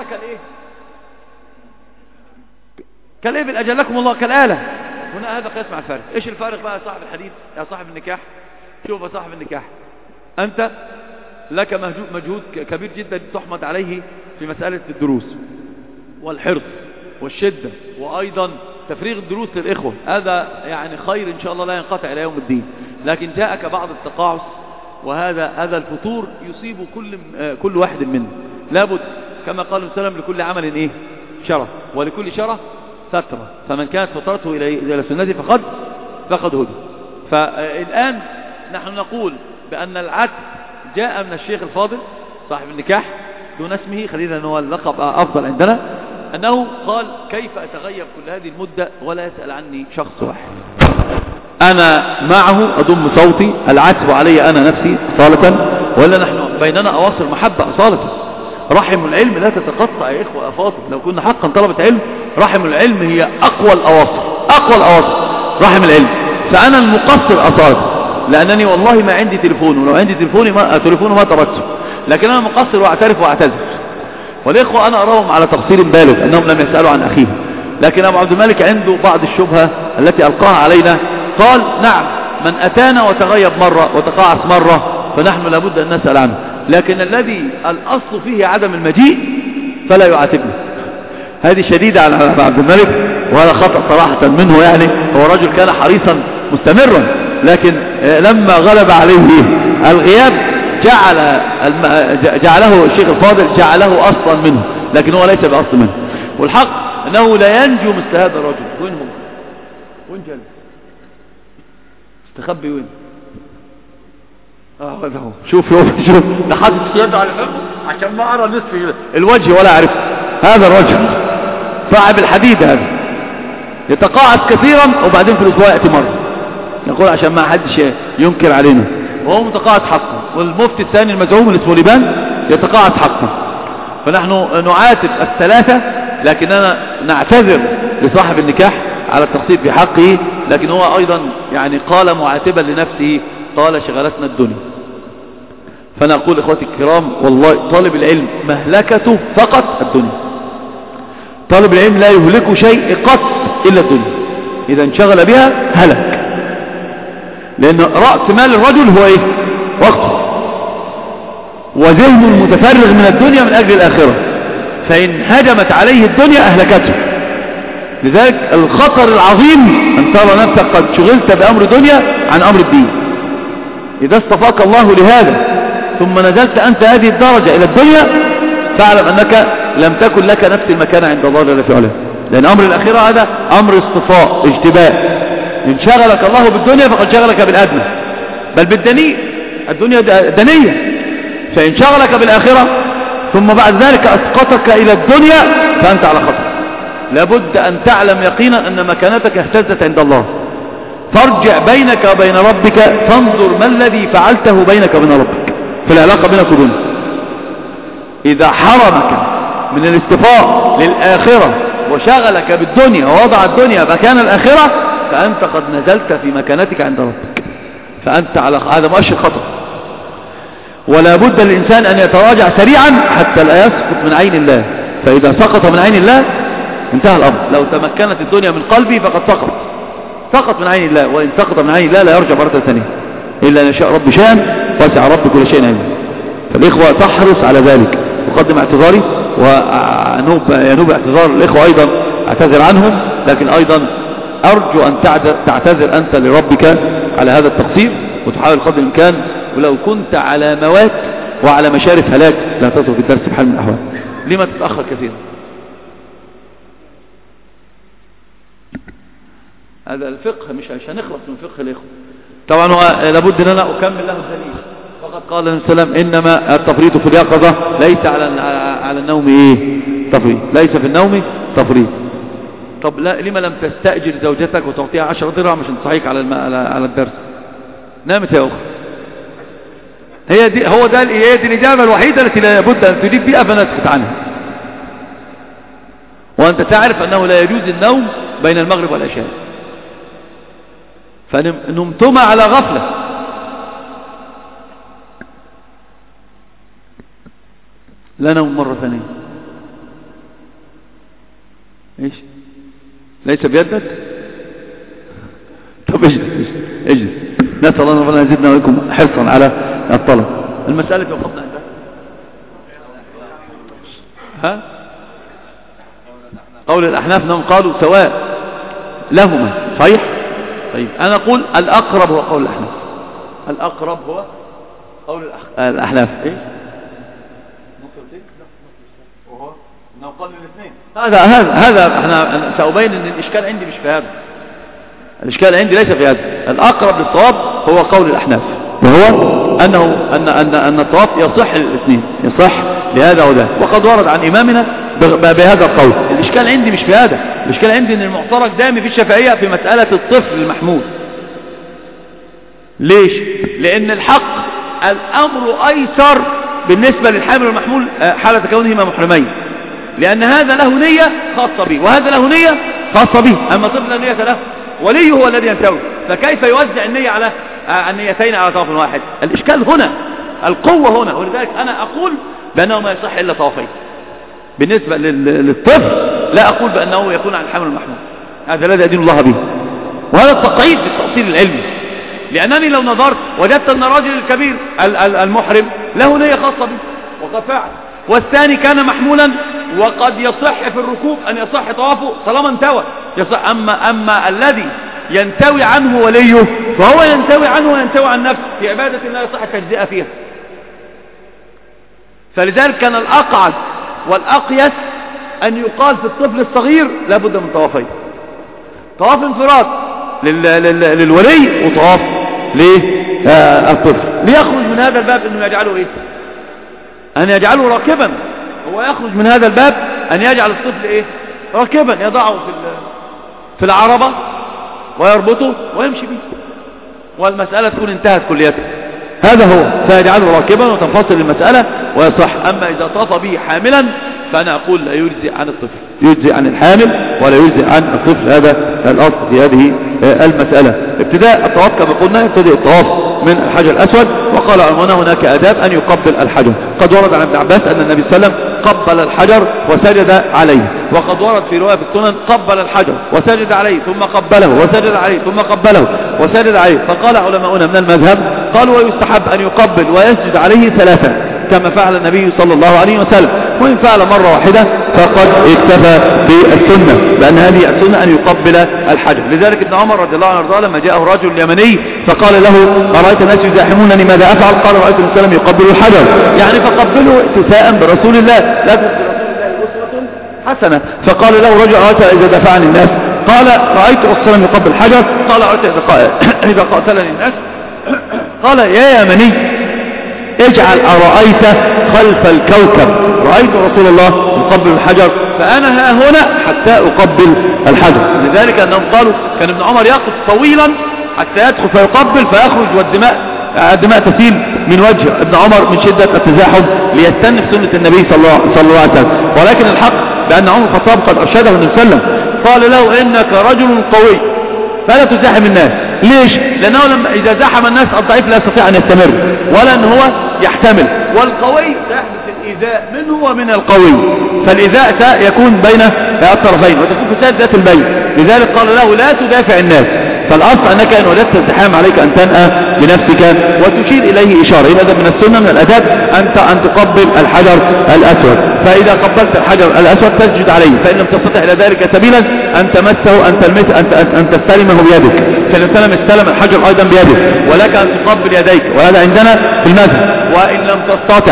A: كالإبل أجلكم الله، كالآلة. هنا هذا قياس مع الفارق. إيش الفارق بقى يا صاحب الحديث، يا صاحب النكاح؟ شوف يا صاحب النكاح، أنت لك مجهود كبير جدا تحمد عليه في مسألة الدروس والحرص والشدة، وأيضا تفريغ الدروس للإخوة، هذا يعني خير إن شاء الله لا ينقطع إلى يوم الدين. لكن جاءك بعض التقاعس، وهذا الفطور يصيب كل واحد منا. لابد كما قال وسلم لكل عمل شرف، ولكل شرف فترة، فمن كانت فترته إلى سنتي فقد هدي. فالآن نحن نقول بأن العدل جاء من الشيخ الفاضل صاحب النكاح دون اسمه، خلينا أنه اللقب أفضل عندنا، أنه قال كيف أتغيب كل هذه المدة ولا يسأل عني شخص واحد، أنا معه أضم صوتي، العتب علي أنا نفسي أصالة، ولا نحن بيننا أواصر محبة أصالة. رحم العلم لا تتقطع يا إخوة أفاضل، لو كنا حقا طلبة علم رحم العلم هي أقوى الأواصر رحم العلم. فأنا المقصر أصالة، لأنني والله ما عندي تليفون، ولو عندي تليفون ما تركته، لكن أنا مقصر وأعترف وأعتذر. والإخوة أنا أراهم على تقصير بالغ أنهم لم يسألوا عن أخيهم، لكن أبو عبد الملك عنده بعض الشبهة التي ألقاها علينا. قال نعم، من أتانا وتغيب مرة وتقاعس مرة فنحن لابد أن نسأل عنه، لكن الذي الأصل فيه عدم المجيء فلا يعاتبنا. هذه شديدة على أبو عبد الملك، وهذا خطأ صراحة منه. يعني هو رجل كان حريصا مستمرا، لكن لما غلب عليه الغياب جعله الشيخ الفاضل جعله أصلا منه، لكن هو ليس بأصل منه. والحق أنه لا ينجو مثل هذا الرجل. وين هو؟ وين جل؟ استخبي وين؟ هذا هو. شوف لحد يده على فمه عشان ما أرى نصف الوجه ولا أعرف. هذا الرجل صاحب الحديد، هذا يتقاعد كثيرا وبعدين في الأسبوع يأتي مرة، يقول عشان ما حدش ينكر علينا، وهو متقاعد حقا. والمفتي الثاني المزعوم اللي اسمه لبان يتقاعد حقا. فنحن نعاتب الثلاثة، لكننا نعتذر لصاحب النكاح على التقصير في حقه، لكن هو أيضا يعني قال معاتبا لنفسه، قال شغلتنا الدنيا. فأنا أقول إخوتي الكرام، والله طالب العلم مهلكته فقط الدنيا. طالب العلم لا يهلك شيء قط إلا الدنيا، إذا انشغل بها هلك. لأن رأس مال الرجل هو وقته، وذهنه المتفرغ من الدنيا من أجل الآخرة، فإن هجمت عليه الدنيا أهلكته. لذلك الخطر العظيم أن ترى نفسك قد شغلت بأمر دنيا عن أمر الدين. إذا اصطفاك الله لهذا ثم نزلت أنت هذه الدرجة إلى الدنيا، فاعلم أنك لم تكن لك نفس المكان عند الله جل في علاه. لأن أمر الآخرة هذا أمر اصطفاء اجتباء. إن شغلك الله بالدنيا فقد شغلك بالأدنى، بل بالدنيا. الدنيا دنية. فإن شغلك بالآخرة ثم بعد ذلك أسقطك إلى الدنيا فأنت على خطر. لابد أن تعلم يقينا أن مكانتك اهتزت عند الله. فارجع بينك وبين ربك، فانظر ما الذي فعلته بينك وبين ربك في العلاقة بينك وبينه. إذا حرمك من الاستفاء للآخرة وشغلك بالدنيا ووضع الدنيا مكان الآخرة، فأنت قد نزلت في مكانتك عند ربك، فأنت على هذا مؤشر خطر. ولا بد للإنسان أن يتراجع سريعا حتى لا يسقط من عين الله. فإذا سقط من عين الله انتهى الأمر. لو تمكنت الدنيا من قلبي فقد سقط من عين الله، وإن سقط من عين الله لا يرجع مرة ثانية إلا أن يشاء رب شيئا وسع رب كل شيء علما. فالإخوة تحرص على ذلك. أقدم اعتذاري وينوب اعتذار الإخوة أيضا، اعتذر عنهم، لكن أيضا أرجو أن تعتذر أنت لربك على هذا التقصير، وتحاول قدر الإمكان. ولو كنت على موات وعلى مشارف هلاك لا تترك الدرس بحال من الأحوال. لما تتأخر كثيرا؟ هذا الفقه مش هنخلص من فقه الإخوة. طبعا هو لابد أن أنا أكمل له الدليل. فقد قال النبي صلى الله عليه وسلم إنما التفريط في اليقظة، ليس على النوم تفريط، ليس في النوم تفريط. طب لا لما لم تستأجر زوجتك وتعطيها 10 درهم عشان تصحيك على الدرس؟ نامت يا أخت. هي دي الإجابة الوحيدة التي لا بد أن تجيب بها فنسكت عنها. وأنت تعرف أنه لا يجوز النوم بين المغرب والعشاء، فنمتما على غفلة. لا نوم مرة ثانية. ايش؟ ليس بيدك؟ طب اجلس. نسأل الله ربنا يزيدنا ولكم حرصا على الطلب. المسألة في وقتنا انت ها؟ قول الأحناف انهم قالوا سواء لهما، صحيح؟ طيب أنا أقول الأقرب هو قول الأحناف. الأقرب هو قول الأحناف. ايش؟ وهو انه قال الاثنين. هذا احنا سأبين ان الإشكال عندي مش في هذا. الإشكال عندي ليس في هذا. الأقرب للصواب هو قول الأحناف، وهو أنه أن الطواف يصح للاثنين، يصح لهذا وذا، وقد ورد عن إمامنا بهذا القول. الإشكال عندي مش في هذا. الإشكال عندي أن المعترك دائما في الشافعية في مسألة الطفل المحمول. ليش؟ لأن الحق الأمر أيسر بالنسبة للحامل والمحمول حالة كونهما محرمين، لأن هذا له نية خاصة به وهذا له نية خاصة به. أما طفل لا نية له، وليه هو الذي ينتوي، فكيف يوزع النية على النيتين على طرف واحد؟ الإشكال هنا، القوة هنا. ولذلك أنا أقول بأنه ما يصح إلا طرفين. بالنسبة للطفل لا أقول بأنه يكون عن الحمل المحمول، هذا الذي أدين الله به، وهذا التقعيد بالتأصيل العلمي. لأنني لو نظرت وجدت أن الرجل الكبير المحرم له نية خاصة به وقد فعل، والثاني كان محمولا وقد يصح في الركوب أن يصح طوافه طالما انتوى يصح. أما الذي ينتوي عنه وليه فهو ينتوي عنه وينتوي عن نفسه في عبادة لا يصح التجزئة فيها. فلذلك كان الأقعد والأقيس أن يقال في الطفل الصغير لابد من طوافين: طواف انفراد للولي وطواف للطفل، ليخرج من هذا الباب أنه يجعله إيه؟ أن يجعله راكبا. هو يخرج من هذا الباب أن يجعل الطفل إيه؟ راكبا، يضعه في العربة ويربطه ويمشي به، والمسألة تكون انتهت كليتها. هذا هو، فيجعله راكبا وتنفصل المسألة ويصح. أما إذا طاف به حاملا فأنا أقول لا يجزئ عن الطفل، يجزئ عن الحامل ولا يجزئ عن الطفل. هذا الأصل في هذه المسألة. ابتداء الطواف كما قلنا يبتدئ الطواف من الحجر الأسود، وقال علمنا هناك آداب أن يقبل الحجر. قد ورد عن ابن عباس أن النبي صلى الله عليه وسلم قبل الحجر وسجد عليه، وقد ورد في رواية في السنن قبل الحجر وسجد عليه ثم قبله وسجد عليه ثم قبله وسجد عليه. فقال علماؤنا من المذهب قالوا ويستحب أن يقبل ويسجد عليه ثلاثة كما فعل النبي صلى الله عليه وسلم، وإن فعل مرة واحدة فقد اكتفى بالسنة، لأن هذه السنة أن يقبل الحجر. لذلك ابن عمر رضي الله عنه لما جاءه رجل يمني فقال له أرأيت الناس يزاحمونني ماذا أفعل؟ قال رأيت النبي صلى الله عليه وسلم يقبل الحجر، يعني فقبله اتساء برسول الله، لا برسول الله أسوة حسنة. فقال له رجل أرأيت إذا دفعني الناس؟ قال رأيت الرسول صلى الله عليه وسلم يقبل الحجر. قال أرأيت إذا قاتلني الناس؟ قال يا يمني اجعل أرأيت خلف الكوكب رأيت رسول الله يقبل الحجر فأنا ها هنا حتى أقبل الحجر. لذلك أنهم قالوا كان ابن عمر يقف طويلا حتى يدخل فيقبل فيخرج والدماء تسيل من وجه ابن عمر من شدة التزاحم ليستنف سنة النبي صلى الله عليه وسلم. ولكن الحق بأن عمر الخطاب قد أرشده النبي صلى الله عليه وسلم، قال له إنك رجل قوي فلا تزاحم الناس. ليش؟ لأنه إذا زحم الناس الضعيف لا يستطيع أن يستمر ولا أن هو يحتمل، والقوي سيحدث الإيذاء منه ومن القوي، فالإيذاء سيكون بين الطرفين وتكون فساد ذات البين. لذلك قال له لا تدافع الناس، فالأصل أنك إن وجدت الزحام عليك أن تنأى بنفسك وتشير إليه إشارة. إذا من السنة من الأداب أن تقبل الحجر الأسود، فإذا قبلت الحجر الأسود تسجد عليه، فإن لم تستطع إلى ذلك سبيلا أن تمسه أن تستلمه بيدك، فالإنسان استلم الحجر أيضا بيدك، ولك أن تقبل يديك، وهذا عندنا في المذهب. وإن لم تستطع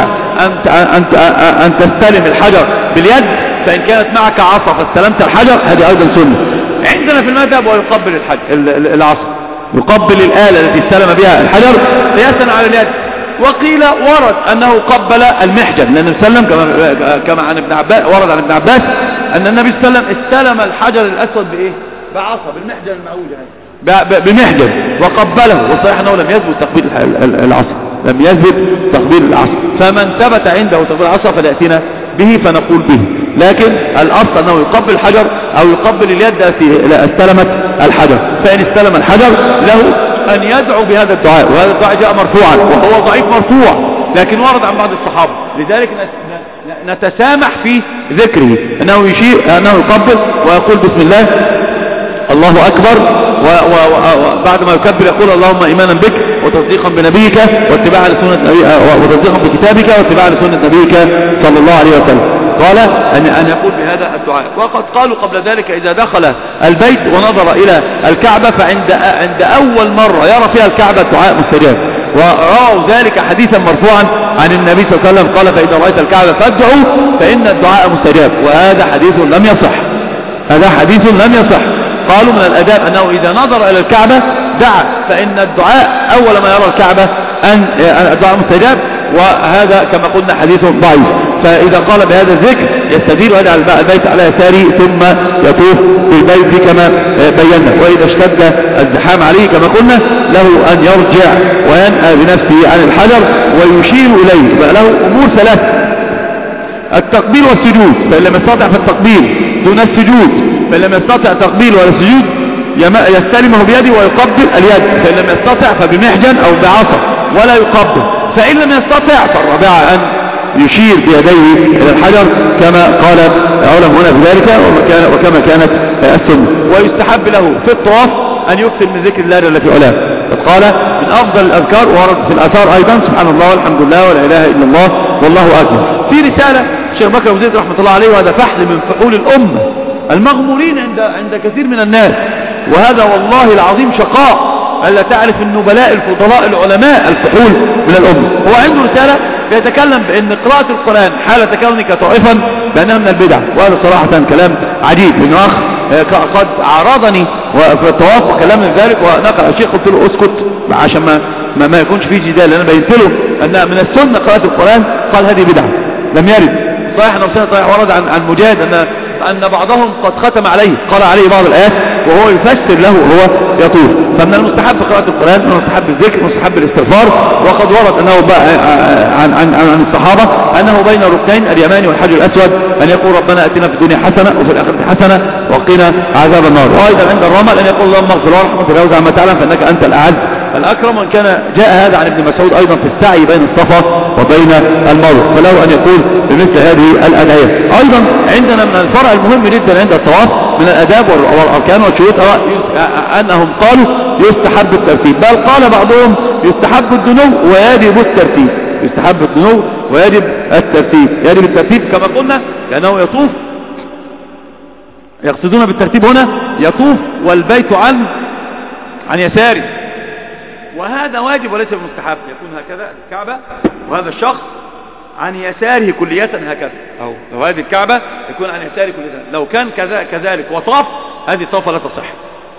A: أن تستلم الحجر باليد فإن كانت معك عصا فاستلمت الحجر هذه أيضا سنة عندنا في المذهب. ويقبل العصا، يقبل الآلة التي استلم بها الحجر قياسا على اليد. وقيل ورد أنه قبل المحجن، لأن النبي صلى الله عليه وسلم كما عن ابن عباس ورد عن ابن عباس أن النبي صلى الله عليه وسلم استلم الحجر الأسود بإيه؟ بعصا، بالمحجر المعوجة بمحجر وقبله، وصحيح أنه لم يثبت تقبيل العصا، لم يثبت تقبيل العصا، فمن ثبت عنده تقبيل العصا فليأتينا به فنقول به. لكن الأصل أنه يقبل الحجر أو يقبل اليد التي استلمت الحجر. فإن استلم الحجر له أن يدعو بهذا الدعاء، وهذا الدعاء جاء مرفوعا وهو ضعيف مرفوع لكن ورد عن بعض الصحابة، لذلك نتسامح في ذكره أنه يشير أنه يقبل ويقول بسم الله الله أكبر، وبعد ما يكبر يقول اللهم إيمانا بك وتصديقا بنبيك واتباعا لسنة وتصديقا بكتابك واتباعا لسنة نبيك صلى الله عليه وسلم. قال أن يقول بهذا الدعاء. وقد قالوا قبل ذلك إذا دخل البيت ونظر إلى الكعبة فعند أول مرة يرى فيها الكعبة الدعاء مستجاب، ورأوا ذلك حديثا مرفوعا عن النبي صلى الله عليه وسلم قال فإذا رأيت الكعبة فادعوا فإن الدعاء مستجاب، وهذا حديث لم يصح، هذا حديث لم يصح. قالوا من الأداب أنه إذا نظر إلى الكعبة دعا، فإن الدعاء أول ما يرى الكعبة أن الدعاء مستجاب، وهذا كما قلنا حديث ضعيف. فإذا قال بهذا الذكر يستدير ويجعل البيت على يساره ثم يطوف بالبيت كما بينا. وإذا اشتد الزحام عليه كما قلنا له أن يرجع وينأى بنفسه عن الحجر ويشير إليه. بقى له أمور ثلاثة: التقبيل والسجود، فإن لم يستطع فالتقبيل دون السجود، فإن لم يستطع تقبيل ولا سجود يستلمه بيده ويقبل اليد، فإن لم يستطع فبمحجن أو بعصا ولا يقبل، فإن لم يستطع فالرابعة أن يشير بيديه إلى الحجر كما قال علماء في ذلك وكما كانت السنة. ويستحب له في الطواف أن يكثر من ذكر الله التي علاه، قال من أفضل الأذكار، ورد في الآثار أيضا سبحان الله والحمد لله ولا إله إلا الله والله أكبر. في رسالة الشيخ بكر أبو زيد رحمة الله عليه، وهذا فحل من فحول الأمة المغمورين عند كثير من الناس، وهذا والله العظيم شقاء ألا تعرف النبلاء الفضلاء العلماء الفحول من الأمة. هو عنده رسالة يتكلم بأن قراءة القرآن حالة كونك طائفا بأنها من البدع، وهذا صراحة كلام عجيب. إنه أخ قد عارضني في الطواف وكلام من ذلك ونقل الشيخ، قلت له اسكت عشان ما يكونش فيه جدال. أنا بينت له أن من السنة قراءة القرآن، قال هذه بدعة لم يرد. صحيح نفسنا صحيح ورد عن مجاهد أن بعضهم قد ختم عليه، قال عليه بعض الآيات وهو يفسر له وهو يطوف. فمن المستحب قراءة القرآن، من المستحب الذكر، من المستحب الاستغفار. وقد ورد أنه عن الصحابة أنه بين الركنين اليماني والحجر الأسود أن يقول ربنا أتنا في الدنيا حسنة وفي الآخرة حسنة وقنا عذاب النار. وأيضا عند الرمل أن يقول اللهم اغفر وارحم وتجاوز عما تعلم فإنك أنت الأعز الأكرم. وإن كان جاء هذا عن ابن مسعود أيضا في السعي بين الصفا وبين المروة، فله أن يقول بمثل هذه الأدعية. أيضا عندنا من الفرع المهم جدا عند الطواف من الأداب والأركان والشروط أنهم قالوا يستحب الترتيب، بل قال بعضهم يستحب الدنو ويجب الترتيب، يستحب الدنو ويجب الترتيب، يجب الترتيب كما قلنا لأنه يطوف، يقصدون بالترتيب هنا يطوف والبيت عن يساره، وهذا واجب وليس بمستحب. يكون هكذا الكعبة وهذا الشخص عن يساره كلية هكذا، أو لو هذه الكعبة يكون عن يساره كلية. لو كان كذلك وطاف هذه الطوفة لا تصح.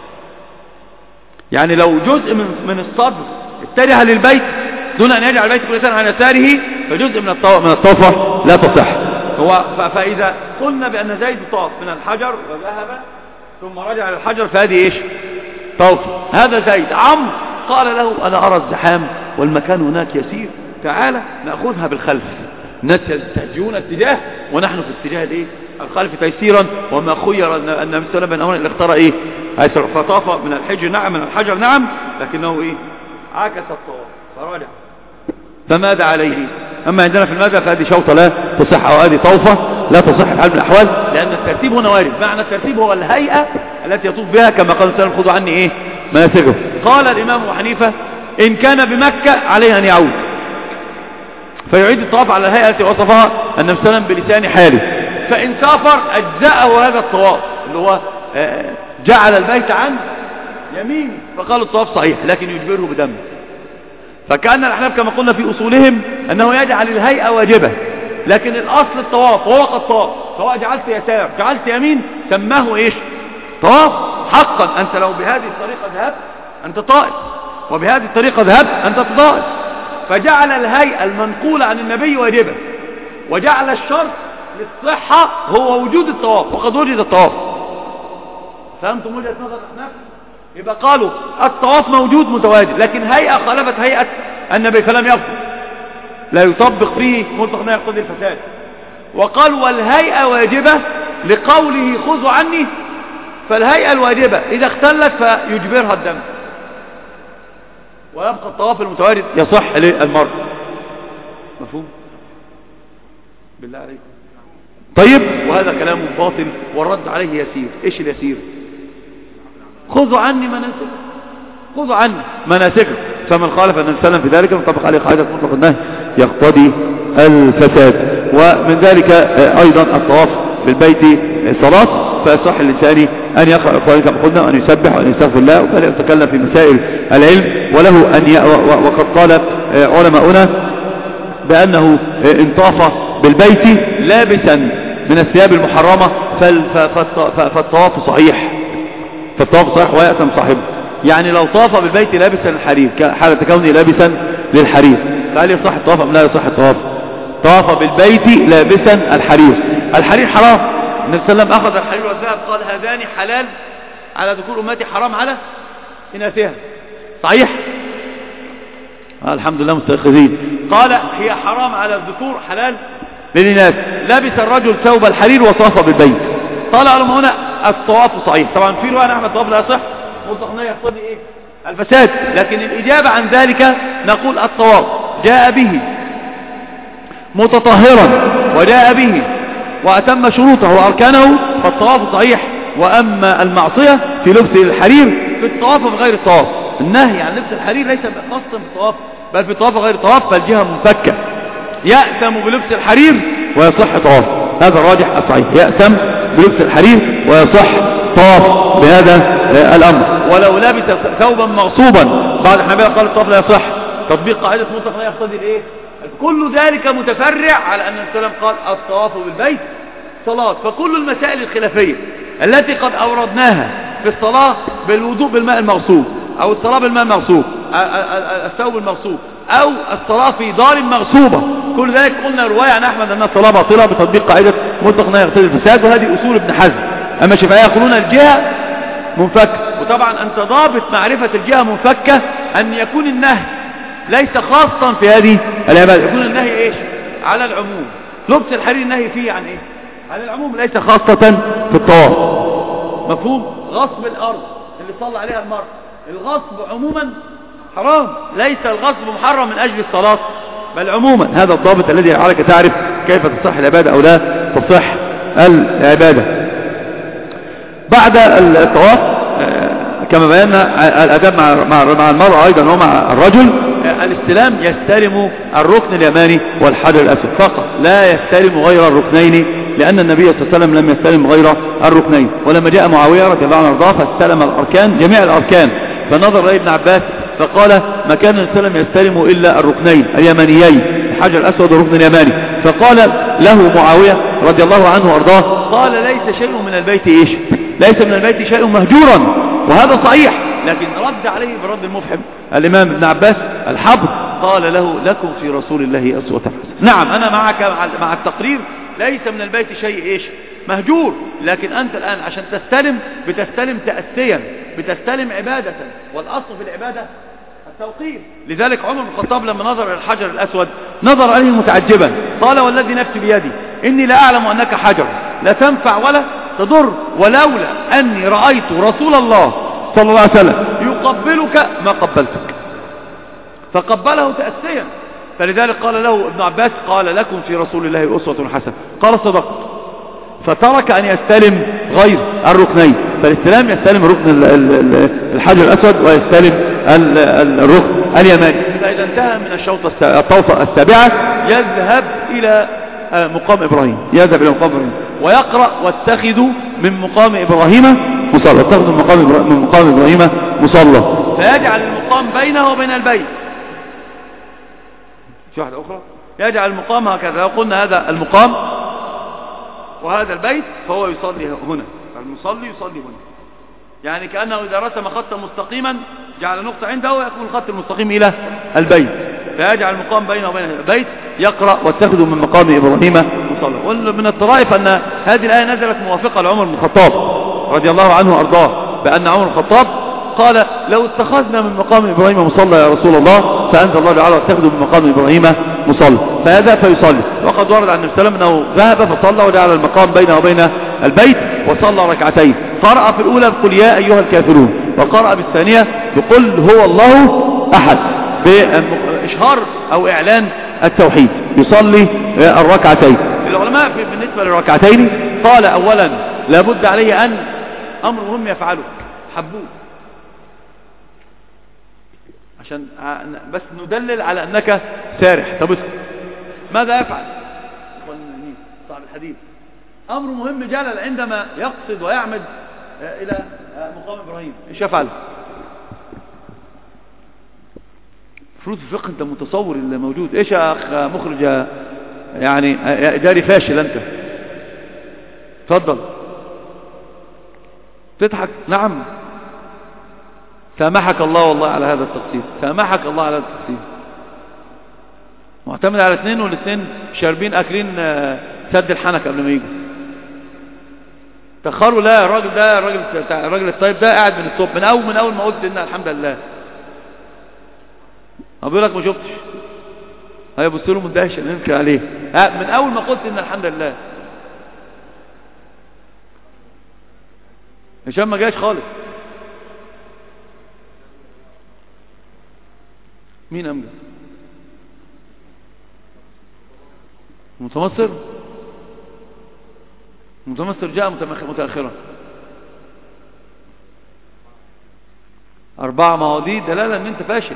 A: يعني لو جزء من الصدر اتجه للبيت دون أن يجعل البيت كلية عن يساره فجزء من الطوفة لا تصح. فإذا قلنا بأن زيد طاف من الحجر وذهب ثم رجع للحجر فهذه إيش؟ طوف. هذا زيد. عمرو قال له أنا أرى الزحام والمكان هناك يسير، تعالى نأخذها بالخلف. الناس يتجهون اتجاه ونحن في اتجاه الايه؟ الخلف تيسيرا. وما خير النبي صلى الله عليه وسلم بين امرين اللي اختار ايه؟ فطاف من الحجر نعم، من الحجر نعم، لكنه ايه؟ عكس الطواف فرجع. فماذا عليه؟ اما عندنا في المذهب فهذه شوطه لا تصح، او هذه طوفه لا تصح في حال من الاحوال، لان الترتيب هنا وارد. معنى الترتيب هو الهيئه التي يطوف بها كما قال صلى الله عليه وسلم خذوا عني ايه؟ مناسكه. قال الامام ابو حنيفه ان كان بمكه عليه ان يعود فيعيد الطواف على الهيئة التي وصفها النبي صلى الله عليه وسلم بلسان حاله. فإن سافر أجزأه هذا الطواف اللي هو جعل البيت عن يمينه، فقالوا الطواف صحيح لكن يجبره بدم. فكأن الأحناف كما قلنا في أصولهم أنه يجعل الهيئة واجبة، لكن الأصل الطواف وهو قد طاف، سواء جعلت يسار جعلت يمين سماه إيش؟ طواف حقا. أنت لو بهذه الطريقة ذهبت أنت طائف، وبهذه الطريقة ذهبت أنت طائف. فجعل الهيئة المنقولة عن النبي واجبة، وجعل الشرط للصحة هو وجود الطواف، وقد وجد الطواف. فهمتم وجهة نظر الأحناف؟ يبقى قالوا الطواف موجود متواجد، لكن هيئة خالفت هيئة النبي فلم يفضل، لا يطبق فيه مطلق ما يقتضي الفساد. وقال والهيئة واجبة لقوله خذوا عني، فالهيئة الواجبة إذا اختلت فيجبرها الدم، ويبقى الطواف المتواجد يصح للمرء. مفهوم؟ بالله عليكم. طيب، وهذا كلام باطل والرد عليه يسير. ايش اليسير؟ خذوا عني مناسك، خذوا عني مناسك، فمن خالف النبي صلى الله عليه وسلم في ذلك ينطبق عليه قاعدة مطلق النهي يقتضي الفساد. ومن ذلك ايضا الطواف بالبيت صلاة، فيصح للإنسان أن يقرأ القرآن كما قلنا، وأن يسبح وأن يستغفر الله، وأن يتكلم في مسائل العلم، وله أن وقد قال علماؤنا بأنه إن طاف بالبيت لابسا من الثياب المحرمة فالطواف صحيح، ويأثم صاحبه. يعني لو طاف بالبيت لابسا الحرير حالة كونه لابسا للحرير، فهل يصح الطواف أم لا يصح الطواف؟ طاف بالبيت لابسا الحرير حرام. النبي صلى الله عليه وسلم أخذ الحرير والذهب قال هذان حلال على ذكور أمتي، حرام على إناثها. صحيح؟ الحمد لله مستيقظين. قال هي حرام على الذكور، حلال للإناث. لبس الرجل ثوب الحرير وطاف بالبيت، قال علماء هنا الطواف صحيح. طبعا في رواية أحمد الطواف لا يصح، مطلقنا يقتضي إيه؟ الفساد. لكن الإجابة عن ذلك نقول الطواف جاء به متطهرا وجاء به وأتم شروطه وأركانه، فالطواف صحيح. وأما المعصية في لبس الحرير في الطواف وغير الطواف، النهي عن لبس الحرير ليس خاصا في الطواف بل في الطواف وغير الطواف، فالجهة منفكة. يأثم بلبس الحرير ويصح طواف، هذا الراجح الصحيح، يأثم بلبس الحرير ويصح طواف بهذا الأمر. ولو لبس ثوبا مغصوبا بعد الحنابلة قال الطواف لا يصح، تطبيق قاعدة مطلق لا يقتضي الايه؟ كل ذلك متفرع على أن السلام قال الطواف بالبيت صلاة. فكل المسائل الخلافية التي قد أوردناها في الصلاة بالوضوء بالماء المغصوب، أو الصلاة بالماء المغصوب، الثوب المغصوب، أو الصلاة في دار مغصوبة، كل ذلك قلنا رواية عن أحمد أن الصلاة باطلة بتطبيق قاعدة مطلق لا يقتضي الفساد، وهذه أصول ابن حزم. أما الشافعية يقولون الجهة منفكة. وطبعا أنت ضابط معرفة الجهة منفكة أن يكون النهي ليس خاصا في هذه العبادة، يكون النهي إيش؟ على العموم. لبس الحرير النهي فيه عن إيه؟ على العموم، ليس خاصة في الطواف. مفهوم؟ غصب الأرض اللي صلى عليها المرء، الغصب عموما حرام، ليس الغصب محرم من أجل الصلاة بل عموما. هذا الضابط الذي يجعلك تعرف كيف تصح العبادة أو لا تصح العبادة. بعد الطواف كما بينا الأداب مع المرأة أيضا ومع الرجل، الاستلام يستلم الركن اليماني والحجر الأسود فقط، لا يستلم غير الركنين، لأن النبي صلى الله عليه وسلم لم يستلم غير الركنين. ولما جاء معاوية رضي الله عنه وارضاه فاستلم الأركان، جميع الأركان، فنظر إليه ابن عباس فقال ما كان النبي صلى الله عليه وسلم يستلم إلا الركنين اليمانيين، الحجر الأسود والركن اليماني. فقال له معاوية رضي الله عنه وارضاه قال ليس شيء من البيت إيش؟ ليس من البيت شيء مهجورا، وهذا صحيح. لكن رد عليه برد المفحم الإمام ابن عباس الحبر، قال له لكم في رسول الله أسوة حسنة. نعم أنا معك مع التقرير، ليس من البيت شيء إيش؟ مهجور. لكن أنت الآن عشان تستلم بتستلم تأسيا، بتستلم عبادة، والأصل في العبادة التوقيف. لذلك عمر بن الخطاب لما نظر إلى الحجر الأسود نظر عليه متعجبا، قال والذي نفسي بيدي إني لا أعلم أنك حجر لا تنفع ولا تضر، ولولا أني رأيت رسول الله صلى الله عليه وسلم يقبلك ما قبلتك، فقبله تأسيا. فلذلك قال له ابن عباس قال لكم في رسول الله أسوة حسنة، قال صدقت، فترك أن يستلم غير الركنين. فالاستلام يستلم ركن الحجر الأسود ويستلم الركن اليماني. فإذا انتهى من الطوفة السابعة يذهب إلى مقام إبراهيم، يذهب إلى مقام إبراهيم ويقرأ واتخذوا من مقام إبراهيم مصلى، اتخذوا من مقام إبراهيم مصلى، فيجعل المقام بينه وبين البيت. في واحدة أخرى يجعل المقام هكذا، لو قلنا هذا المقام وهذا البيت فهو يصلي هنا، المصلي يصلي هنا، يعني كأنه إذا رسم خطا مستقيما جعل نقطة عنده ويكون الخط المستقيم إلى البيت، فيجعل المقام بينه وبين البيت، يقرأ واتخذوا من مقام إبراهيم مصلى. ومن الطرائف أن هذه الآية نزلت موافقة لعمر بن الخطاب رضي الله عنه وأرضاه، بأن عمر بن الخطاب قال لو اتخذنا من مقام إبراهيم مصلى يا رسول الله، فأنزل الله تعالى واتخذوا من مقام إبراهيم مصلى، فيذهب فيصلي. وقد ورد عن النبي صلى الله عليه وسلم أنه ذهب فصلى وجعل المقام بينه وبين البيت وصلى ركعتين، قرأ في الأولى بقل يا أيها الكافرون، وقرأ بالثانية بقل هو الله أحد، بإشهار أو إعلان التوحيد، يصلي الركعتين. العلماء بالنسبة للركعتين قال أولا لابد عليه أن أمر مهم يفعله، حبوه، عشان بس ندلل على أنك سارح. طب اسكت، ماذا يفعل صاحب الحديث؟ أمر مهم جلل عندما يقصد ويعمد إلى مقام إبراهيم، إيش يفعل؟ فروض الفقه أنت متصور اللي موجود. إيش يا أخ مخرج يعني إداري فاشل أنت؟ تفضل. تضحك؟ نعم، سامحك الله والله على هذا التقصير، سامحك الله على هذا التقصير. معتمد على اثنين، والاثنين شاربين أكلين سد الحنك قبل ما يجوا. تأخروا. لا، الراجل ده الراجل الطيب ده قاعد من الصبح، من أول ما قلت إن الحمد لله. أقول لك ما شفتش، هيبص له مندهش اللي ننكر عليه. من أول ما قلت إن الحمد لله. هشام ما جاش خالص. مين أمجد؟ متمصر جاء متأخرا. 4 مواضيع دلالة ان انت فاشل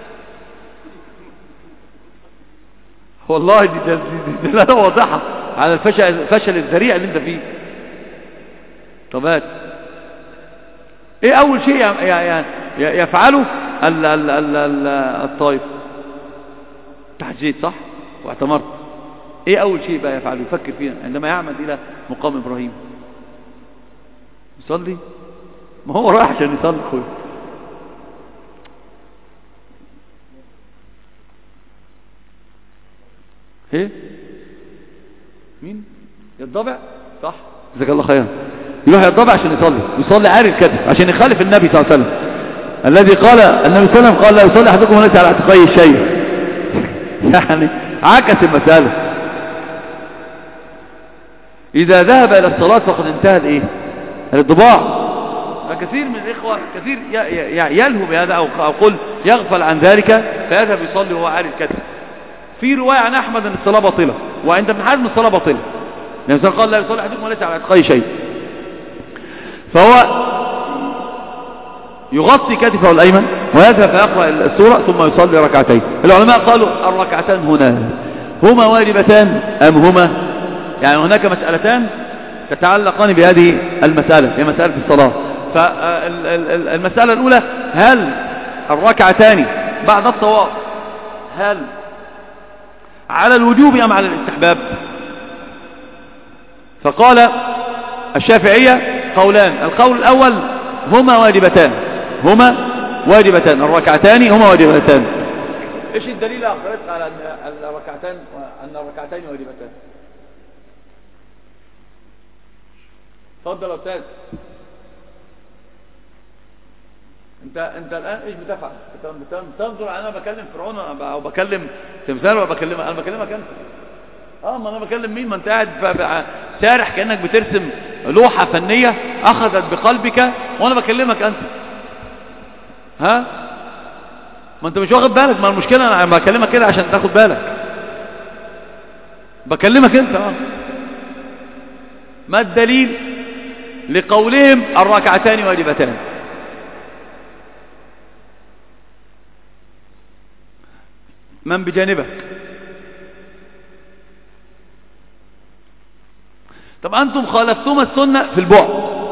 A: والله. دي دلالة واضحة على الفشل الذريع اللي انت فيه. طب هات ايه اول شيء يفعله الطائف؟ تحجيت صح واعتمرت. ايه اول شيء بقى يفعله يفكر فيه عندما يعمد الى مقام ابراهيم؟ يصلي. ما هو رايح عشان يصلي اخويا. ايه مين يتضبع؟ صح، جزاك الله خيرا. يروح يتضبع عشان يصلي عاري الكتف عشان يخالف النبي صلى الله عليه وسلم الذي قال النبي صلى الله عليه وسلم قال لا يصلي احدكم وليس على اعتقائه شيء. يعني عكس المسألة. إذا ذهب إلى الصلاة فقد انتهى الايه؟ الانطباع. كثير من الإخوة كثير يلهو بهذا أو قل يغفل عن ذلك فيذهب يصلي وهو عاري الكتف. في رواية عن أحمد أن الصلاة باطلة، وعند ابن حزم الصلاة باطلة، لأن يعني قال لا يصلي أحدكم وليس على اعتقائه شيء. فهو يغطي كتفه الأيمن ويذهب فيقرأ السورة ثم يصلي ركعتين. العلماء قالوا الركعتان هنا هما واجبتان أم هما، يعني هناك مسألتان تتعلقان بهذه المسألة، هي مسألة الصلاة. فالمسألة الأولى هل الركعتان بعد الطواف هل على الوجوب أم على الاستحباب؟ فقال الشافعية قولان. القول الأول هما واجبتان، الركعتان هما واجبتان. ايش الدليل يا أخوات على أن الركعتين واجبتان؟ تفضل يا أستاذ. انت الآن ايش بتفعل؟ بتنظر انا بكلم فرعون او بكلم تمثال ولا انا بكلمك انت؟ ما انا بكلم مين؟ ما انت قاعد سارح كأنك بترسم لوحة فنية اخذت بقلبك وانا بكلمك انت. ها ما انت مش واخد بالك. ما المشكلة انا بكلمك كده عشان تاخد بالك. بكلمك انت. ما الدليل لقولهم الركعتان واجبتان؟ من بجانبك؟ طب أنتم خالفتم السنة في البعد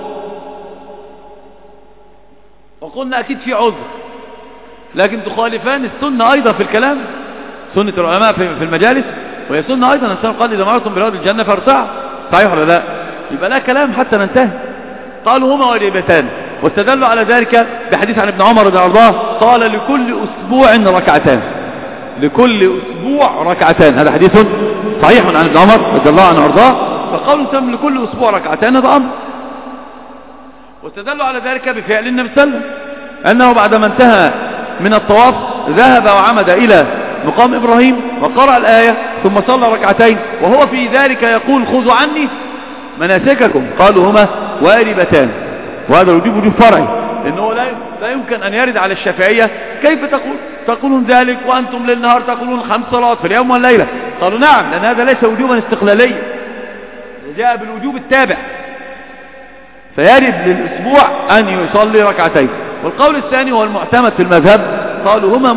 A: وقلنا أكيد في عذر، لكن تخالفان السنة أيضا في الكلام. سنة العلماء في المجالس وهي سنة أيضا. الإنسان قال إذا مرتم برياض الجنة فارتعوا، صحيح ولا لا؟ يبقى لا كلام حتى ننتهي. قالوا هما واجبتان واستدلوا على ذلك بحديث عن ابن عمر رضي الله عنه قال لكل أسبوع ركعتان. لكل أسبوع ركعتان. هذا حديث صحيح عن ابن عمر رضي الله عنه وارضاه. فقول تم لكل أسبوع ركعتان هذا أمر، واستدلوا على ذلك بفعل النبي صلى الله عليه وسلم أنه بعدما انتهى من الطواف ذهب وعمد إلى مقام إبراهيم وقرأ الآية ثم صلى ركعتين، وهو في ذلك يقول خذوا عني مناسككم. قالوا هما واجبتان، وهذا الوجوب وجوب فرعي، لأنه لا يمكن أن يرد على الشافعية كيف تقولون ذلك وأنتم للنهار تقولون 5 صلوات في اليوم والليلة. قالوا نعم، لأن هذا ليس وجوبا استقلاليا، جاء بالوجوب التابع، فيرد للأسبوع أن يصلي ركعتين. والقول الثاني هو المعتمد في المذهب، قالوا هما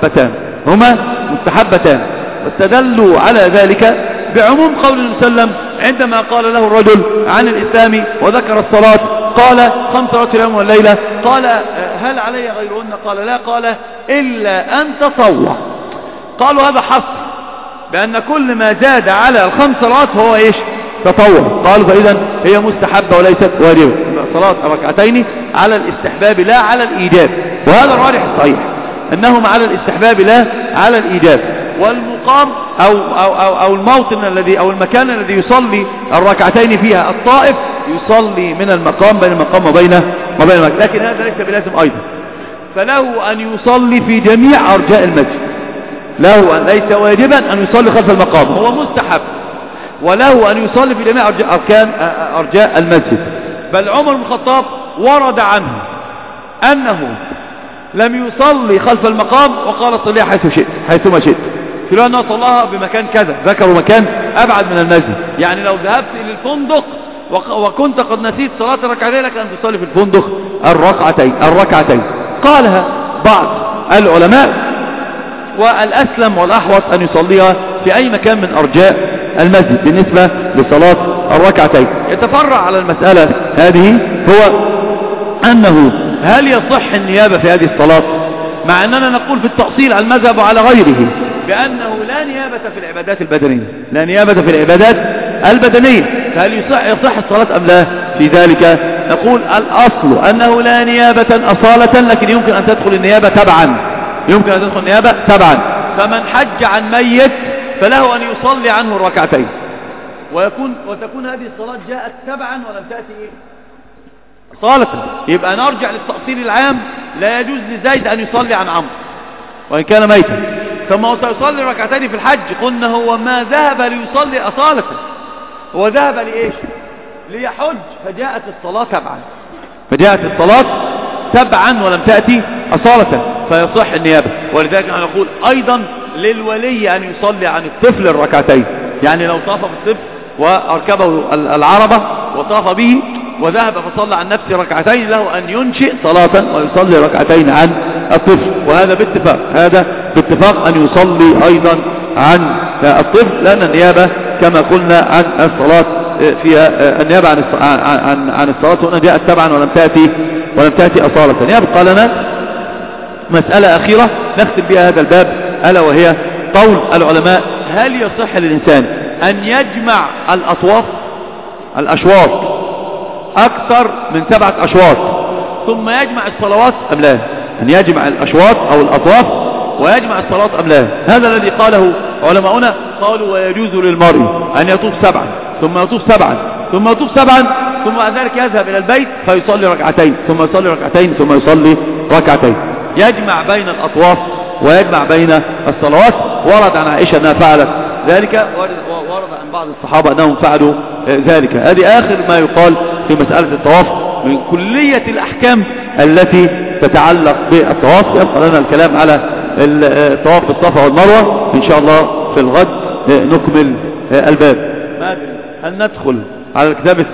A: مستحبتان، واستدلوا على ذلك بعموم قول النبي صلى الله عليه وسلم عندما قال له الرجل عن الإسلام وذكر الصلاة قال 5 صلوات في اليوم والليلة، قال هل علي غيرهن؟ قال لا، قال إلا أن تطوع. قالوا هذا حصر، بأن كل ما زاد على 5 صلوات هو إيش؟ تطوع. قالوا فإذا هي مستحبة وليست واجبة، صلاة ركعتين على الاستحباب لا على الإيجاب، وهذا الراجح الصحيح أنهم على الاستحباب لا على الإيجاب. والمقام أو الموطن الذي أو المكان الذي يصلي الركعتين فيها الطائف يصلي من المقام بين المقام وبين المكان، لكن هذا ليس بلازم أيضا، فله أن يصلي في جميع أرجاء المسجد، له أن ليس واجبا أن يصلي خلف المقام، هو مستحب، وله أن يصلي في جميع أرجاء المسجد. بل عمر بن الخطاب ورد عنه أنه لم يصلي خلف المقام وقال صليها حيثما شئت، في أنه صلاها بمكان كذا، ذكروا مكان أبعد من المسجد، يعني لو ذهبت إلى الفندق وكنت قد نسيت صلاة الركعتين لك أن تصلي في الفندق الركعتين. قالها بعض العلماء، والأسلم والأحوط أن يصليها في أي مكان من أرجاء المسجد بالنسبة لصلاة الركعتين. يتفرع على المسألة هذه هو أنه هل يصح النيابة في هذه الصلاة، مع أننا نقول في التأصيل على المذهب وعلى غيره بأنه لا نيابة في العبادات البدنية، فهل يصح الصلاة أم لا؟ في ذلك نقول الأصل أنه لا نيابة أصالة، لكن يمكن أن تدخل النيابة تبعا، فمن حج عن ميت فله أن يصلي عنه الركعتين، وتكون هذه الصلاة جاءت تبعا ولم تأتي أصالة. يبقى نرجع للتأصيل العام، لا يجوز لزيد أن يصلي عن عمرو وإن كان ميتا، ثم هو سيصلي ركعتين في الحج. قلنا هو ما ذهب ليصلي أصالة، هو ذهب لإيش؟ ليحج، فجاءت الصلاة تبعا ولم تأتي أصالة، فيصح النيابة. ولذلك نقول أيضا للولي أن يصلي عن الطفل الركعتين، يعني لو طاف بالطفل وأركبه العربة وطاف به وذهب فصلى عن نفسه ركعتين، له أن ينشئ صلاة ويصلي ركعتين عن الطفل، وهذا باتفاق أن يصلي أيضا عن الطفل، لأن النيابة كما قلنا عن الصلاة فيها النيابة عن الصلاة هنا جاءت تبعا ولم تأتي أصالة. يبقى لنا مسألة أخيرة نختم بها هذا الباب، ألا وهي قول العلماء: هل يصح للإنسان أن يجمع الأشواط أكثر من 7 أشواط ثم يجمع الصلوات أم لا؟ أن يجمع الأشواط أو الأطواف ويجمع الصلاة أم لا؟ هذا الذي قاله علماؤنا. قالوا: ويجوز للمرء أن يطوف 7 ثم يطوف 7 ثم يطوف 7 ثم بعد ذلك يذهب إلى البيت فيصلي ركعتين ثم يصلي ركعتين ثم يصلي ركعتين، يجمع بين الأطواف ويجمع بين الصلوات. ورد عن عائشة أنها فعلت ذلك، ورد عن بعض الصحابة أنهم فعلوا ذلك. هذه آخر ما يقال في مسألة الطواف من كلية الأحكام التي تتعلق بالطواف. يبقى لنا الكلام على الطواف بالصفا والمروة إن شاء الله في الغد نكمل الباب. هل ندخل على الكتاب